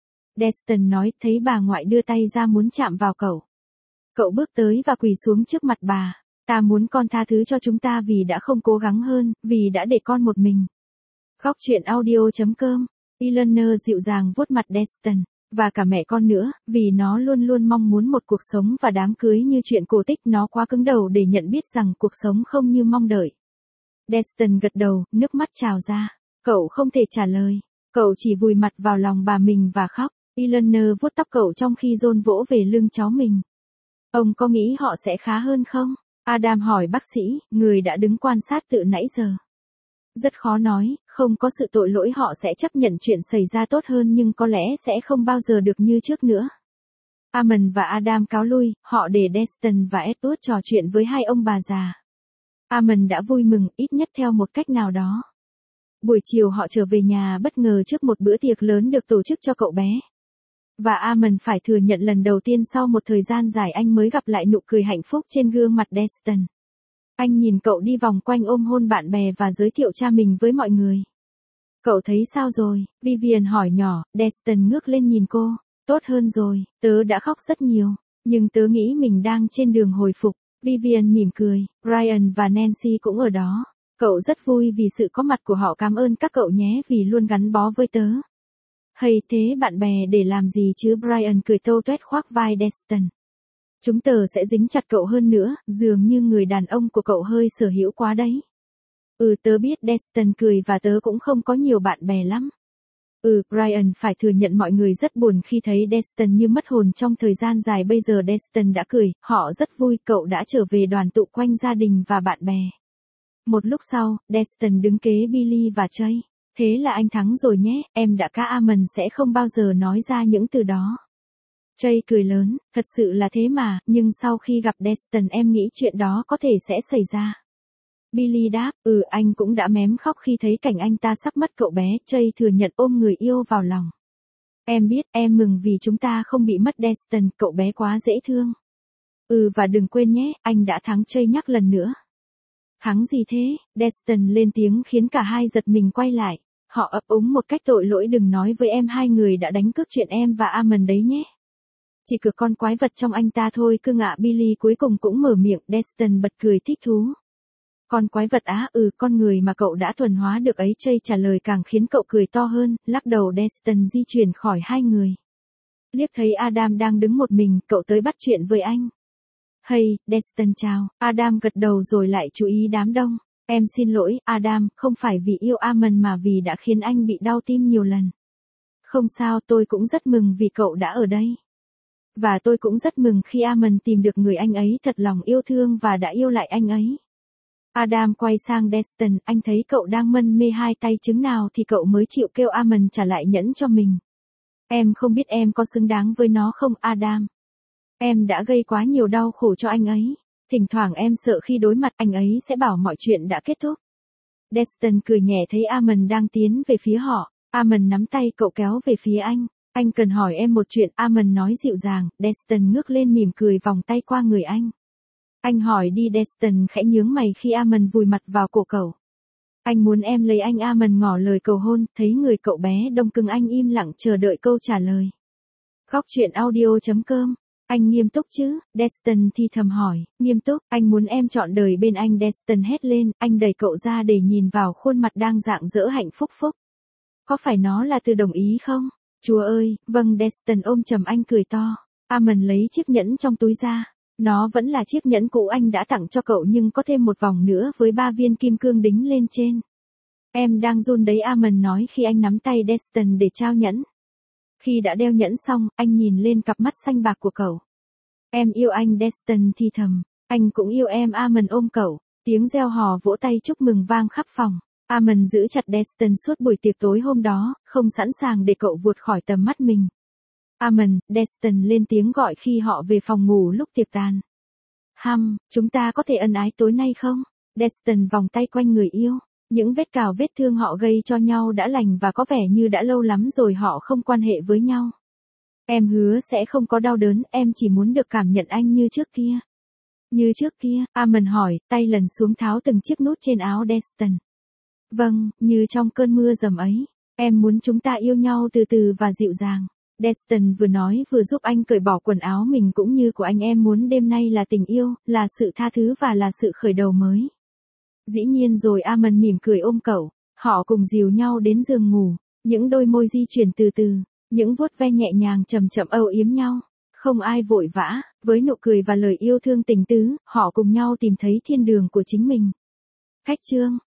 Destin nói, thấy bà ngoại đưa tay ra muốn chạm vào cậu. Cậu bước tới và quỳ xuống trước mặt bà. Ta muốn con tha thứ cho chúng ta vì đã không cố gắng hơn, vì đã để con một mình. Góc truyện audio chấm com. Eleanor dịu dàng vuốt mặt Destin, và cả mẹ con nữa, vì nó luôn luôn mong muốn một cuộc sống và đám cưới như chuyện cổ tích, nó quá cứng đầu để nhận biết rằng cuộc sống không như mong đợi. Destin gật đầu, nước mắt trào ra. Cậu không thể trả lời. Cậu chỉ vùi mặt vào lòng bà mình và khóc. Eleanor vuốt tóc cậu trong khi John vỗ về lưng cháu mình. Ông có nghĩ họ sẽ khá hơn không? Adam hỏi bác sĩ, người đã đứng quan sát từ nãy giờ. Rất khó nói, không có sự tội lỗi họ sẽ chấp nhận chuyện xảy ra tốt hơn nhưng có lẽ sẽ không bao giờ được như trước nữa. Amon và Adam cáo lui, họ để Destin và Edward trò chuyện với hai ông bà già. Armand đã vui mừng, ít nhất theo một cách nào đó. Buổi chiều họ trở về nhà bất ngờ trước một bữa tiệc lớn được tổ chức cho cậu bé. Và Armand phải thừa nhận lần đầu tiên sau một thời gian dài anh mới gặp lại nụ cười hạnh phúc trên gương mặt Destin. Anh nhìn cậu đi vòng quanh ôm hôn bạn bè và giới thiệu cha mình với mọi người. Cậu thấy sao rồi? Vivian hỏi nhỏ, Destin ngước lên nhìn cô. Tốt hơn rồi, tớ đã khóc rất nhiều, nhưng tớ nghĩ mình đang trên đường hồi phục. Vivian mỉm cười, Ryan và Nancy cũng ở đó. Cậu rất vui vì sự có mặt của họ, cảm ơn các cậu nhé vì luôn gắn bó với tớ. Hay thế bạn bè để làm gì chứ? Brian cười tô toét khoác vai Destin. Chúng tớ sẽ dính chặt cậu hơn nữa, dường như người đàn ông của cậu hơi sở hữu quá đấy. Ừ tớ biết, Destin cười, và tớ cũng không có nhiều bạn bè lắm. Ừ, Brian phải thừa nhận mọi người rất buồn khi thấy Destin như mất hồn trong thời gian dài. Bây giờ Destin đã cười, họ rất vui cậu đã trở về đoàn tụ quanh gia đình và bạn bè. Một lúc sau, Destin đứng kế Billy và Jay. Thế là anh thắng rồi nhé, em đã cá. Armand sẽ không bao giờ nói ra những từ đó. Jay cười lớn, thật sự là thế mà, nhưng sau khi gặp Destin em nghĩ chuyện đó có thể sẽ xảy ra. Billy đáp, ừ anh cũng đã mém khóc khi thấy cảnh anh ta sắp mất cậu bé. Jay thừa nhận ôm người yêu vào lòng. Em biết, em mừng vì chúng ta không bị mất Destin, cậu bé quá dễ thương. Ừ và đừng quên nhé, anh đã thắng. Jay nhắc lần nữa. Thắng gì thế? Destin lên tiếng khiến cả hai giật mình quay lại. Họ ấp úng một cách tội lỗi, đừng nói với em hai người đã đánh cược chuyện em và Armand đấy nhé. Chỉ cược con quái vật trong anh ta thôi cưng ạ. Billy cuối cùng cũng mở miệng. Destin bật cười thích thú. Con quái vật á? Ừ, con người mà cậu đã thuần hóa được ấy. Jay trả lời càng khiến cậu cười to hơn, lắc đầu. Destin di chuyển khỏi hai người. Liếc thấy Adam đang đứng một mình, cậu tới bắt chuyện với anh. Hey, Destin chào. Adam gật đầu rồi lại chú ý đám đông. Em xin lỗi, Adam, không phải vì yêu Armand mà vì đã khiến anh bị đau tim nhiều lần. Không sao, tôi cũng rất mừng vì cậu đã ở đây. Và tôi cũng rất mừng khi Armand tìm được người anh ấy thật lòng yêu thương và đã yêu lại anh ấy. Adam quay sang Destin, anh thấy cậu đang mân mê hai tay trứng nào thì cậu mới chịu kêu Armand trả lại nhẫn cho mình. Em không biết em có xứng đáng với nó không, Adam. Em đã gây quá nhiều đau khổ cho anh ấy. Thỉnh thoảng em sợ khi đối mặt anh ấy sẽ bảo mọi chuyện đã kết thúc. Destin cười nhẹ thấy Armand đang tiến về phía họ. Armand nắm tay cậu kéo về phía anh. Anh cần hỏi em một chuyện, Armand nói dịu dàng. Destin ngước lên mỉm cười vòng tay qua người anh. Anh hỏi đi. Destin khẽ nhướng mày khi Armand vùi mặt vào cổ cậu. Anh muốn em lấy anh. Armand ngỏ lời cầu hôn, thấy người cậu bé đông cứng anh im lặng chờ đợi câu trả lời. Góc truyện audio chấm com. Anh nghiêm túc chứ? Destin thì thầm hỏi. Nghiêm túc, anh muốn em trọn đời bên anh. Destin hét lên, anh đẩy cậu ra để nhìn vào khuôn mặt đang rạng rỡ hạnh phúc phúc. Có phải nó là từ đồng ý không? Chúa ơi, vâng. Destin ôm chầm anh cười to. Armand lấy chiếc nhẫn trong túi ra. Nó vẫn là chiếc nhẫn cũ anh đã tặng cho cậu nhưng có thêm một vòng nữa với ba viên kim cương đính lên trên. Em đang run đấy, Armand nói khi anh nắm tay Destin để trao nhẫn. Khi đã đeo nhẫn xong, anh nhìn lên cặp mắt xanh bạc của cậu. Em yêu anh. Destin thì thầm. Anh cũng yêu em. Armand ôm cậu. Tiếng reo hò vỗ tay chúc mừng vang khắp phòng. Armand giữ chặt Destin suốt buổi tiệc tối hôm đó, không sẵn sàng để cậu vụt khỏi tầm mắt mình. Armand, Destin lên tiếng gọi khi họ về phòng ngủ lúc tiệc tàn. Hăm, chúng ta có thể ân ái tối nay không? Destin vòng tay quanh người yêu. Những vết cào vết thương họ gây cho nhau đã lành và có vẻ như đã lâu lắm rồi họ không quan hệ với nhau. Em hứa sẽ không có đau đớn, em chỉ muốn được cảm nhận anh như trước kia. Như trước kia, Armand hỏi, tay lần xuống tháo từng chiếc nút trên áo Destin. Vâng, như trong cơn mưa dầm ấy. Em muốn chúng ta yêu nhau từ từ và dịu dàng. Destin vừa nói vừa giúp anh cởi bỏ quần áo mình cũng như của anh. Em muốn đêm nay là tình yêu, là sự tha thứ và là sự khởi đầu mới. Dĩ nhiên rồi. Armand mỉm cười ôm cậu. Họ cùng dìu nhau đến giường ngủ. Những đôi môi di chuyển từ từ. Những vuốt ve nhẹ nhàng chậm chậm âu yếm nhau. Không ai vội vã. Với nụ cười và lời yêu thương tình tứ, họ cùng nhau tìm thấy thiên đường của chính mình. Cách chương